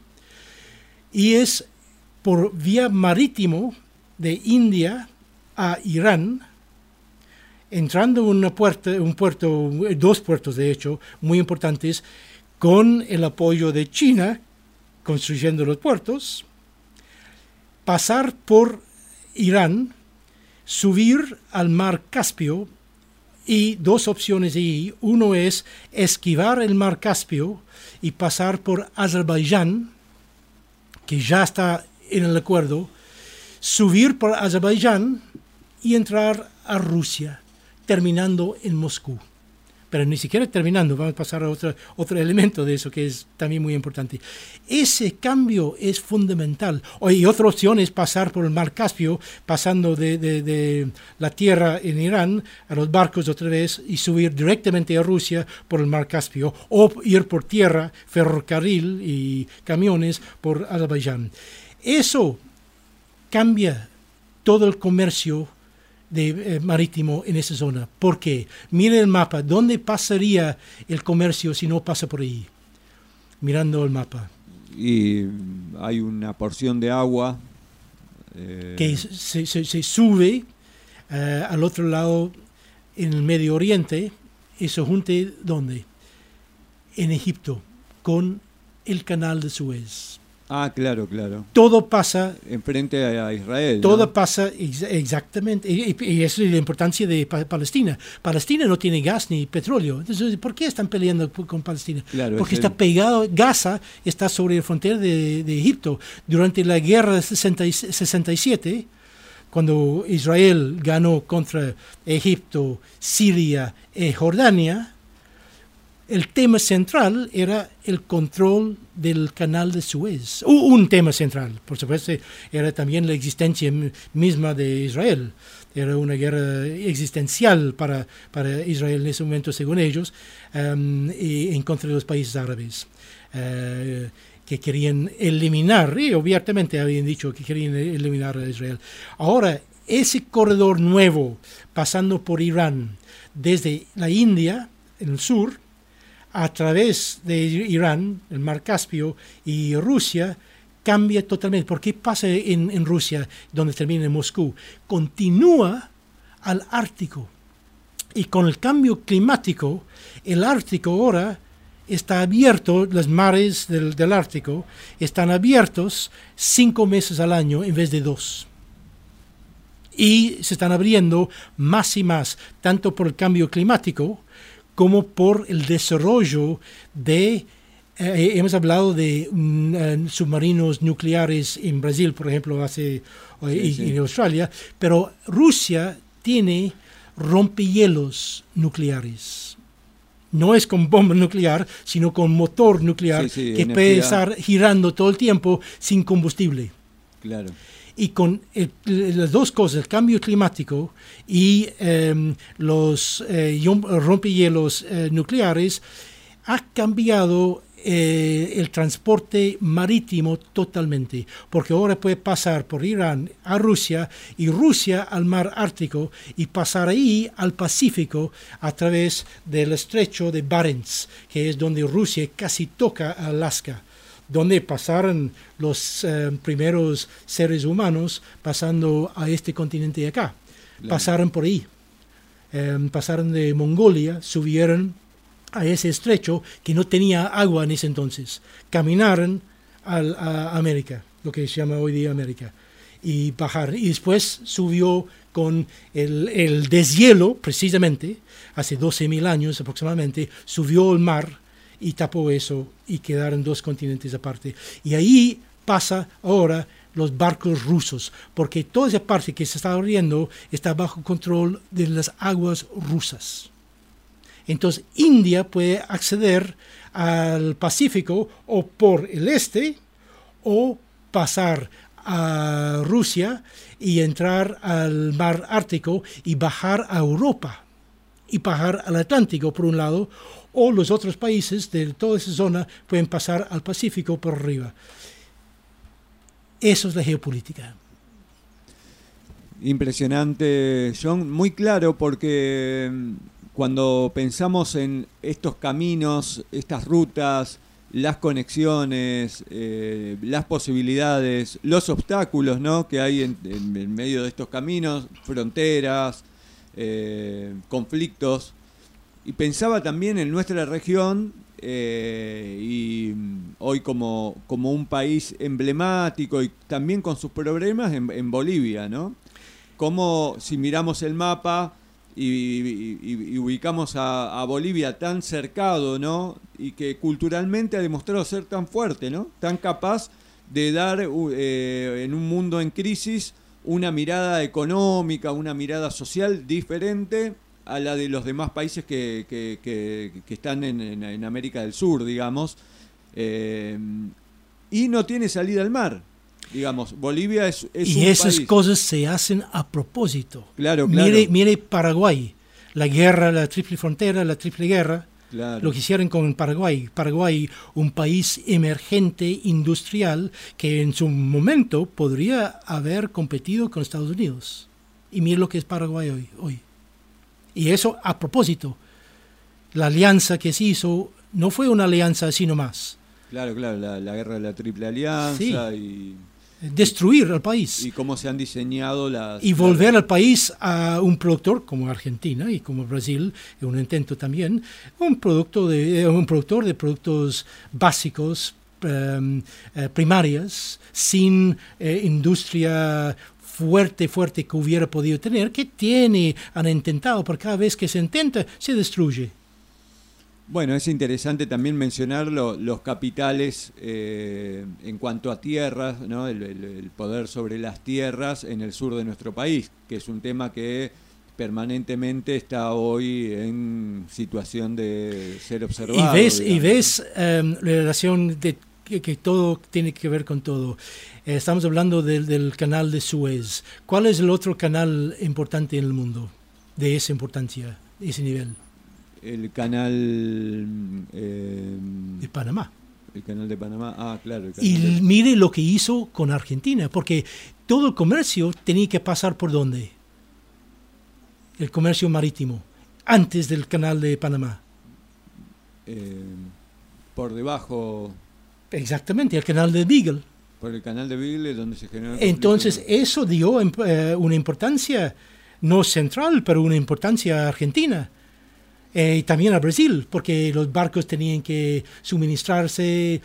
Y es por vía marítimo de India a Irán, entrando en dos puertos de hecho, muy importantes, con el apoyo de China, construyendo los puertos, pasar por Irán, subir al mar Caspio, y dos opciones ahí. Uno es esquivar el mar Caspio y pasar por Azerbaiyán, que ya está en el acuerdo, subir por Azerbaiyán y entrar a Rusia, terminando en Moscú. Pero ni siquiera terminando, vamos a pasar a otro elemento de eso que es también muy importante. Ese cambio es fundamental. Y otra opción es pasar por el mar Caspio, pasando de la tierra en Irán a los barcos otra vez y subir directamente a Rusia por el mar Caspio, o ir por tierra, ferrocarril y camiones por Azerbaiyán. Eso cambia todo el comercio marítimo en esa zona. ¿Por qué? Mire el mapa. ¿Dónde pasaría el comercio si no pasa por ahí? Mirando el mapa. Y hay una porción de agua que se sube al otro lado en el Medio Oriente y se junte ¿dónde? En Egipto, con el canal de Suez. Ah, claro. Todo pasa enfrente a Israel. Todo pasa exactamente, y eso es la importancia de Palestina. Palestina no tiene gas ni petróleo. Entonces, ¿por qué están peleando con Palestina? Claro, porque está pegado, Gaza está sobre la frontera de Egipto. Durante la guerra de 67, cuando Israel ganó contra Egipto, Siria y Jordania, el tema central era el control del canal de Suez. Un tema central, por supuesto, era también la existencia misma de Israel. Era una guerra existencial para Israel en ese momento, según ellos, y en contra de los países árabes, que querían eliminar, y abiertamente habían dicho que querían eliminar a Israel. Ahora, ese corredor nuevo, pasando por Irán, desde la India, en el sur, a través de Irán, el Mar Caspio y Rusia, cambia totalmente. ¿Por qué pasa en Rusia, donde termina en Moscú? Continúa al Ártico. Y con el cambio climático, el Ártico ahora está abierto, los mares del Ártico están abiertos 5 meses al año en vez de 2. Y se están abriendo más y más, tanto por el cambio climático como por el desarrollo de, hemos hablado de submarinos nucleares en Brasil, por ejemplo, y en Australia, pero Rusia tiene rompehielos nucleares. No es con bomba nuclear, sino con motor nuclear que puede estar girando todo el tiempo sin combustible. Claro. Y con las dos cosas, el cambio climático y los rompehielos nucleares, ha cambiado el transporte marítimo totalmente, porque ahora puede pasar por Irán a Rusia y Rusia al mar Ártico y pasar ahí al Pacífico a través del estrecho de Barents, que es donde Rusia casi toca a Alaska, donde pasaron los primeros seres humanos pasando a este continente de acá. Claro. Pasaron por ahí, pasaron de Mongolia, subieron a ese estrecho que no tenía agua en ese entonces, caminaron a América, lo que se llama hoy día América, y bajar. Y después subió con el deshielo, precisamente, hace 12.000 años aproximadamente, subió el mar y tapó eso y quedaron 2 continentes aparte. Y ahí pasa ahora los barcos rusos, porque toda esa parte que se está abriendo está bajo control de las aguas rusas. Entonces India puede acceder al Pacífico o por el este o pasar a Rusia y entrar al mar Ártico y bajar a Europa y bajar al Atlántico por un lado, o los otros países de toda esa zona pueden pasar al Pacífico por arriba. Eso es la geopolítica. Impresionante, John, muy claro, porque cuando pensamos en estos caminos, estas rutas, las conexiones, las posibilidades, los obstáculos, ¿no?, que hay en medio de estos caminos, fronteras, conflictos, y pensaba también en nuestra región, y hoy como un país emblemático y también con sus problemas en Bolivia, ¿no? Como si miramos el mapa y ubicamos a Bolivia tan cercado, ¿no?, y que culturalmente ha demostrado ser tan fuerte, ¿no?, tan capaz de dar en un mundo en crisis una mirada económica, una mirada social diferente a la de los demás países que están en América del Sur, digamos, y no tiene salida al mar. Digamos, Bolivia es y un esas país. Cosas se hacen a propósito. Claro. Mire Paraguay, la guerra, la triple frontera, la triple guerra. Claro. Lo que hicieron con Paraguay. Paraguay, un país emergente, industrial, que en su momento podría haber competido con Estados Unidos. Y mire lo que es Paraguay hoy. Y eso a propósito. La alianza que se hizo no fue una alianza así nomás. Claro, la guerra de la Triple Alianza, sí. Y destruir al país. Y cómo se han didiseñado y volver al país a un productor como Argentina y como Brasil, en un intento también, un productor de productos básicos, primarias, sin industria fuerte que hubiera podido tener, han intentado, pero cada vez que se intenta, se destruye. Bueno, es interesante también mencionar los capitales en cuanto a tierras, ¿no? El poder sobre las tierras en el sur de nuestro país, que es un tema que permanentemente está hoy en situación de ser observado. Y ves la relación de que todo tiene que ver con todo. Estamos hablando del canal de Suez. ¿Cuál es el otro canal importante en el mundo de esa importancia, de ese nivel? El canal de Panamá. El canal de Panamá, claro. Y mire lo que hizo con Argentina, porque todo el comercio tenía que pasar por ¿dónde? El comercio marítimo, antes del canal de Panamá. Por debajo. Exactamente, el canal de Beagle. Por el canal de Beagle es donde se generó. Entonces, eso dio una importancia, no central, pero una importancia a Argentina. Y también a Brasil, porque los barcos tenían que suministrarse,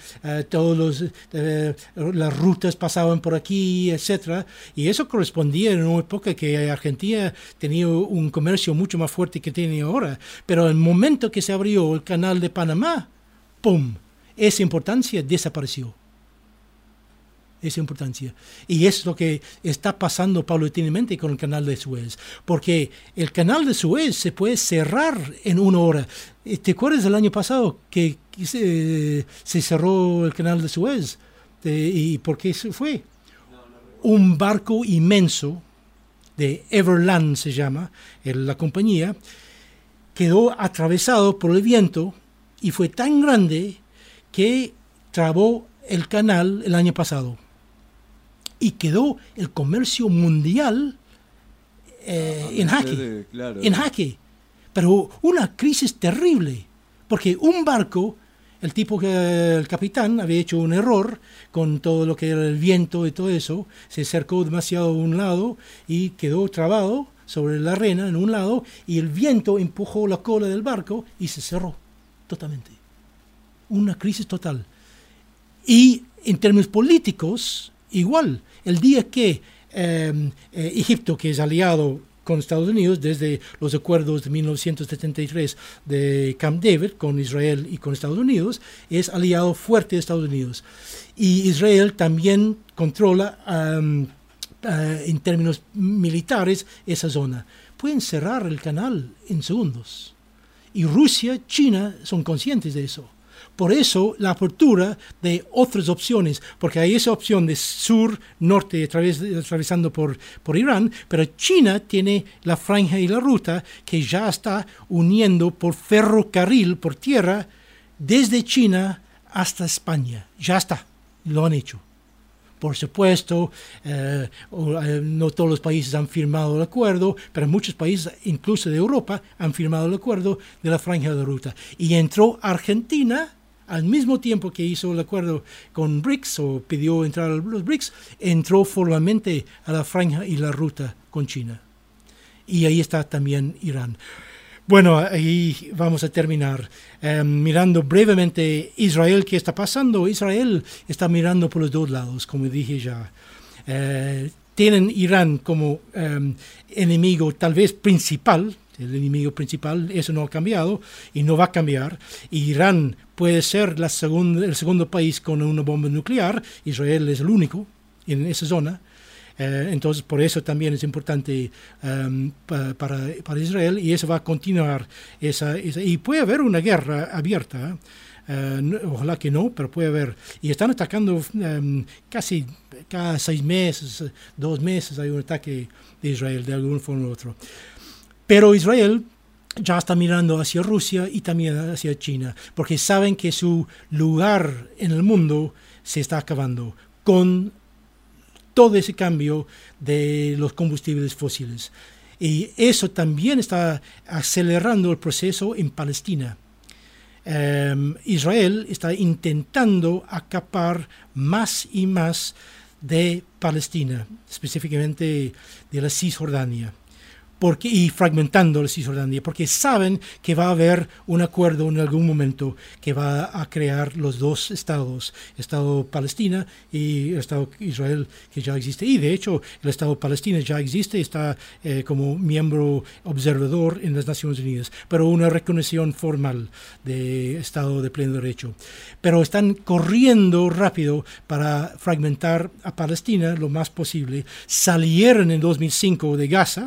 las rutas pasaban por aquí, etcétera, y eso correspondía en una época que Argentina tenía un comercio mucho más fuerte que tiene ahora. Pero el momento que se abrió el canal de Panamá, ¡pum!, esa importancia desapareció. Esa importancia. Y es lo que está pasando paulatinamente con el canal de Suez. Porque el canal de Suez se puede cerrar en 1 hora. ¿Te acuerdas del año pasado que se cerró el canal de Suez? ¿Y por qué se fue? Un barco inmenso, de Everland se llama, la compañía, quedó atravesado por el viento y fue tan grande que trabó el canal el año pasado. Y quedó el comercio mundial en jaque. Claro. En jaque. Pero una crisis terrible, porque un barco, el capitán había hecho un error con todo lo que era el viento y todo eso, se acercó demasiado a un lado y quedó trabado sobre la arena en un lado, y el viento empujó la cola del barco y se cerró totalmente. Una crisis total. Y en términos políticos, igual, el día que Egipto, que es aliado con Estados Unidos desde los acuerdos de 1973 de Camp David con Israel y con Estados Unidos, es aliado fuerte de Estados Unidos. Y Israel también controla en términos militares esa zona. Pueden cerrar el canal en segundos. Y Rusia, China son conscientes de eso. Por eso la apertura de otras opciones, porque hay esa opción de sur-norte atravesando por Irán, pero China tiene la franja y la ruta que ya está uniendo por ferrocarril, por tierra, desde China hasta España. Ya está, lo han hecho. Por supuesto, no todos los países han firmado el acuerdo, pero muchos países, incluso de Europa, han firmado el acuerdo de la franja de la ruta. Y entró Argentina al mismo tiempo que hizo el acuerdo con BRICS, o pidió entrar a los BRICS, entró formalmente a la franja y la ruta con China. Y ahí está también Irán. Bueno, ahí vamos a terminar. Mirando brevemente Israel, ¿qué está pasando? Israel está mirando por los dos lados, como dije ya. Tienen Irán como enemigo tal vez principal. El enemigo principal, eso no ha cambiado y no va a cambiar. Irán puede ser el segundo país con una bomba nuclear. Israel es el único en esa zona. Entonces, por eso también es importante para Israel, y eso va a continuar. Y puede haber una guerra abierta. Ojalá que no, pero puede haber. Y están atacando casi cada 6 meses, 2 meses hay un ataque de Israel de alguna forma u otra. Pero Israel ya está mirando hacia Rusia y también hacia China, porque saben que su lugar en el mundo se está acabando con todo ese cambio de los combustibles fósiles. Y eso también está acelerando el proceso en Palestina. Israel está intentando acaparar más y más de Palestina, específicamente de la Cisjordania. Y fragmentando la Cisjordania, porque saben que va a haber un acuerdo en algún momento que va a crear los dos estados, Estado Palestina y Estado Israel, que ya existe. Y de hecho el Estado Palestina ya existe, está como miembro observador en las Naciones Unidas, pero una reconexión formal de Estado de pleno derecho. Pero están corriendo rápido para fragmentar a Palestina lo más posible. Salieron en 2005 de Gaza.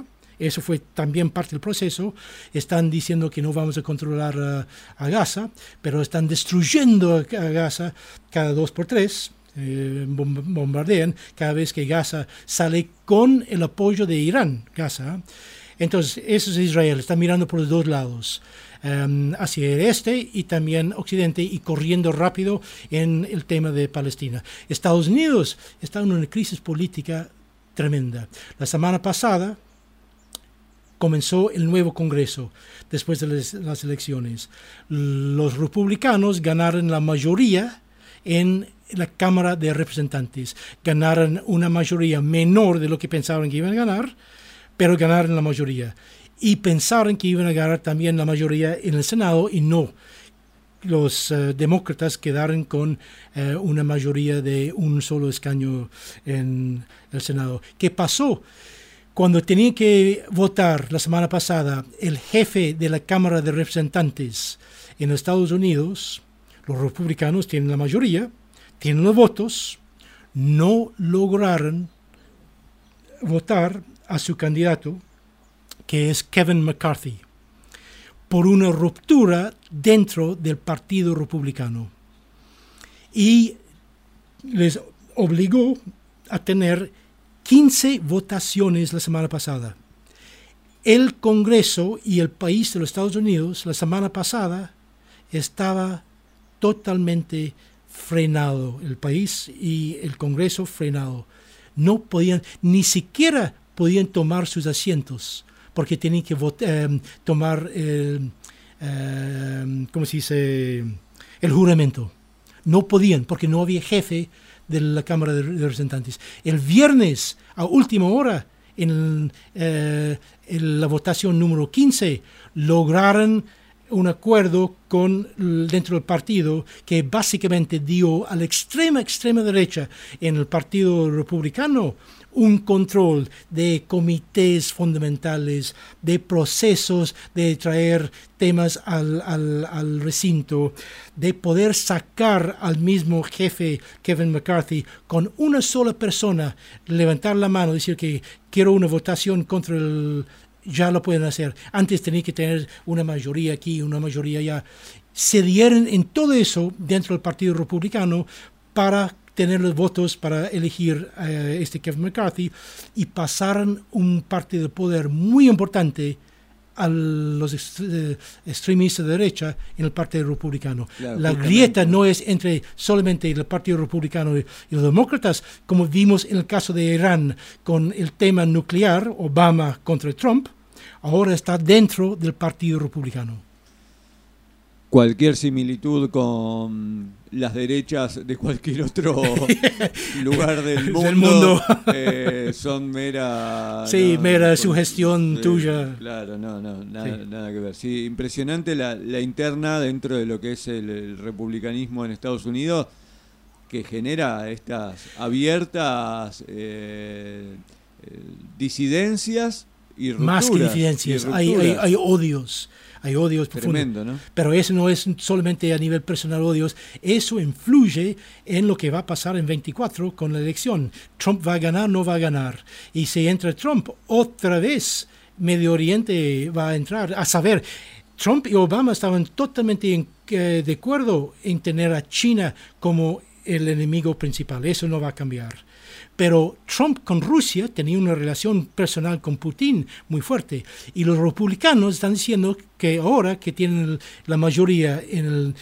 eso fue también parte del proceso. Están diciendo que no vamos a controlar a Gaza, pero están destruyendo a Gaza cada 2 por 3. Bombardean cada vez que Gaza sale con el apoyo de Irán, Gaza. Entonces, eso es Israel, está mirando por los 2 lados. Hacia el este y también occidente, y corriendo rápido en el tema de Palestina. Estados Unidos está en una crisis política tremenda. La semana pasada comenzó el nuevo Congreso después de las elecciones. Los republicanos ganaron la mayoría en la Cámara de Representantes. Ganaron una mayoría menor de lo que pensaban que iban a ganar, pero ganaron la mayoría. Y pensaron que iban a ganar también la mayoría en el Senado, y no. Los demócratas quedaron con una mayoría de un solo escaño en el Senado. ¿Qué pasó? Cuando tenían que votar la semana pasada el jefe de la Cámara de Representantes en Estados Unidos, los republicanos tienen la mayoría, tienen los votos, no lograron votar a su candidato, que es Kevin McCarthy, por una ruptura dentro del Partido Republicano. Y les obligó a tener 15 votaciones la semana pasada. El Congreso y el país de los Estados Unidos la semana pasada estaba totalmente frenado, el país y el Congreso frenado. No podían, ni siquiera podían tomar sus asientos, porque tenían que tomar ¿cómo se dice? El juramento. No podían, porque no había jefe de la Cámara de Representantes. El viernes, a última hora, en la votación número 15, lograron un acuerdo dentro del partido que básicamente dio a la extrema derecha en el Partido Republicano un control de comités fundamentales, de procesos de traer temas al recinto, de poder sacar al mismo jefe Kevin McCarthy con una sola persona, levantar la mano, decir que quiero una votación contra ya lo pueden hacer. Antes tenía que tener una mayoría aquí, una mayoría allá. Se dieron en todo eso dentro del Partido Republicano para tener los votos para elegir a Kevin McCarthy, y pasaron un parte del poder muy importante a los extremistas de derecha en el Partido Republicano. Claro, la grieta no es entre solamente el Partido Republicano y los demócratas, como vimos en el caso de Irán con el tema nuclear, Obama contra Trump. Ahora está dentro del Partido Republicano. Cualquier similitud con las derechas de cualquier otro lugar del mundo, son mera... Sí, mera sugestión tuya. Claro, nada que ver. Sí, impresionante la interna dentro de lo que es el republicanismo en Estados Unidos, que genera estas abiertas disidencias y rupturas. Más que disidencias, hay odios. Hay odios profundos. Tremendo, ¿no? Pero eso no es solamente a nivel personal odios, eso influye en lo que va a pasar en 24 con la elección. Trump va a ganar, no va a ganar. Y si entra Trump, otra vez Medio Oriente va a entrar. A saber, Trump y Obama estaban totalmente de acuerdo en tener a China como el enemigo principal. Eso no va a cambiar. Pero Trump con Rusia tenía una relación personal con Putin muy fuerte, y los republicanos están diciendo que ahora que tienen la mayoría en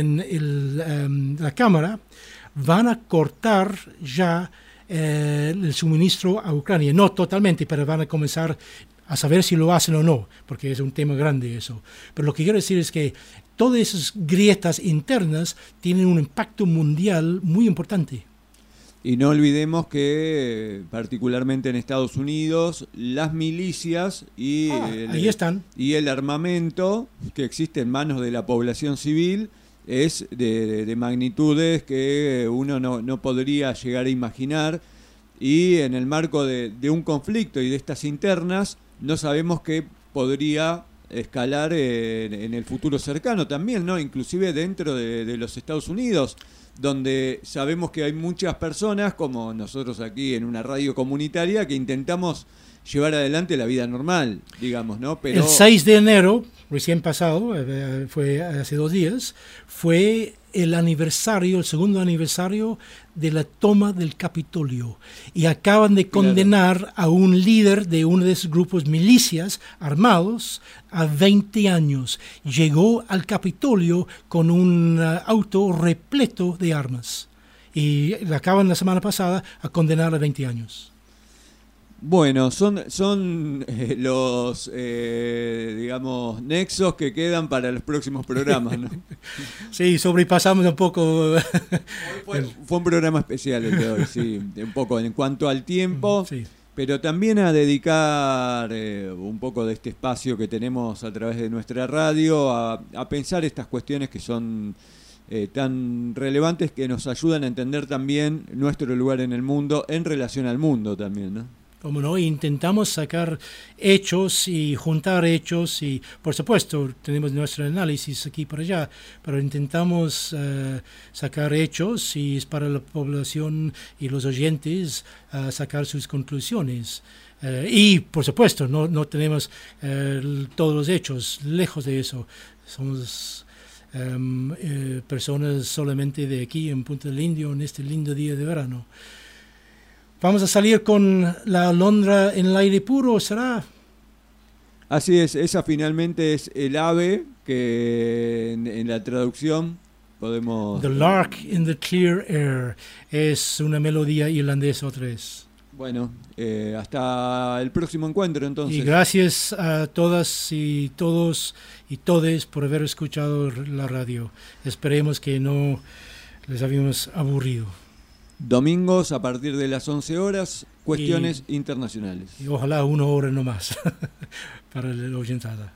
la Cámara, van a cortar ya el suministro a Ucrania. No totalmente, pero van a comenzar a saber si lo hacen o no, porque es un tema grande eso. Pero lo que quiero decir es que todas esas grietas internas tienen un impacto mundial muy importante. Y no olvidemos que, particularmente en Estados Unidos, las milicias y el armamento que existe en manos de la población civil es de magnitudes que uno no podría llegar a imaginar. Y en el marco de un conflicto y de estas internas, no sabemos qué podría escalar en el futuro cercano también, ¿no? Inclusive dentro de los Estados Unidos, donde sabemos que hay muchas personas, como nosotros aquí en una radio comunitaria, que intentamos llevar adelante la vida normal, digamos, ¿no? Pero el 6 de enero, recién pasado, fue hace 2 días, fue el aniversario, el segundo aniversario de la toma del Capitolio. Y acaban de condenar a un líder de uno de esos grupos milicias armados a 20 años. Llegó al Capitolio con un auto repleto de armas. Y le acaban la semana pasada a condenar a 20 años. bueno, son los, digamos, nexos que quedan para los próximos programas, ¿no? Sí, sobrepasamos un poco. Fue un programa especial el de hoy, sí, un poco en cuanto al tiempo, Sí. pero también a dedicar un poco de este espacio que tenemos a través de nuestra radio a pensar estas cuestiones que son tan relevantes, que nos ayudan a entender también nuestro lugar en el mundo en relación al mundo también, ¿no? Como no, intentamos sacar hechos y juntar hechos y, por supuesto, tenemos nuestro análisis aquí por allá, pero intentamos sacar hechos y es para la población y los oyentes sacar sus conclusiones. Y, por supuesto, no tenemos todos los hechos, lejos de eso. Somos personas solamente de aquí en Punta del Indio en este lindo día de verano. Vamos a salir con la alondra en el aire puro, ¿será? Así es, esa finalmente es el ave que en la traducción podemos... The Lark in the Clear Air. Es una melodía irlandesa otra vez. Bueno, hasta el próximo encuentro entonces. Y gracias a todas y todos y todes por haber escuchado la radio. Esperemos que no les habíamos aburrido. Domingos a partir de las 11 horas, cuestiones internacionales. Y ojalá 1 hora no más para la oyentada.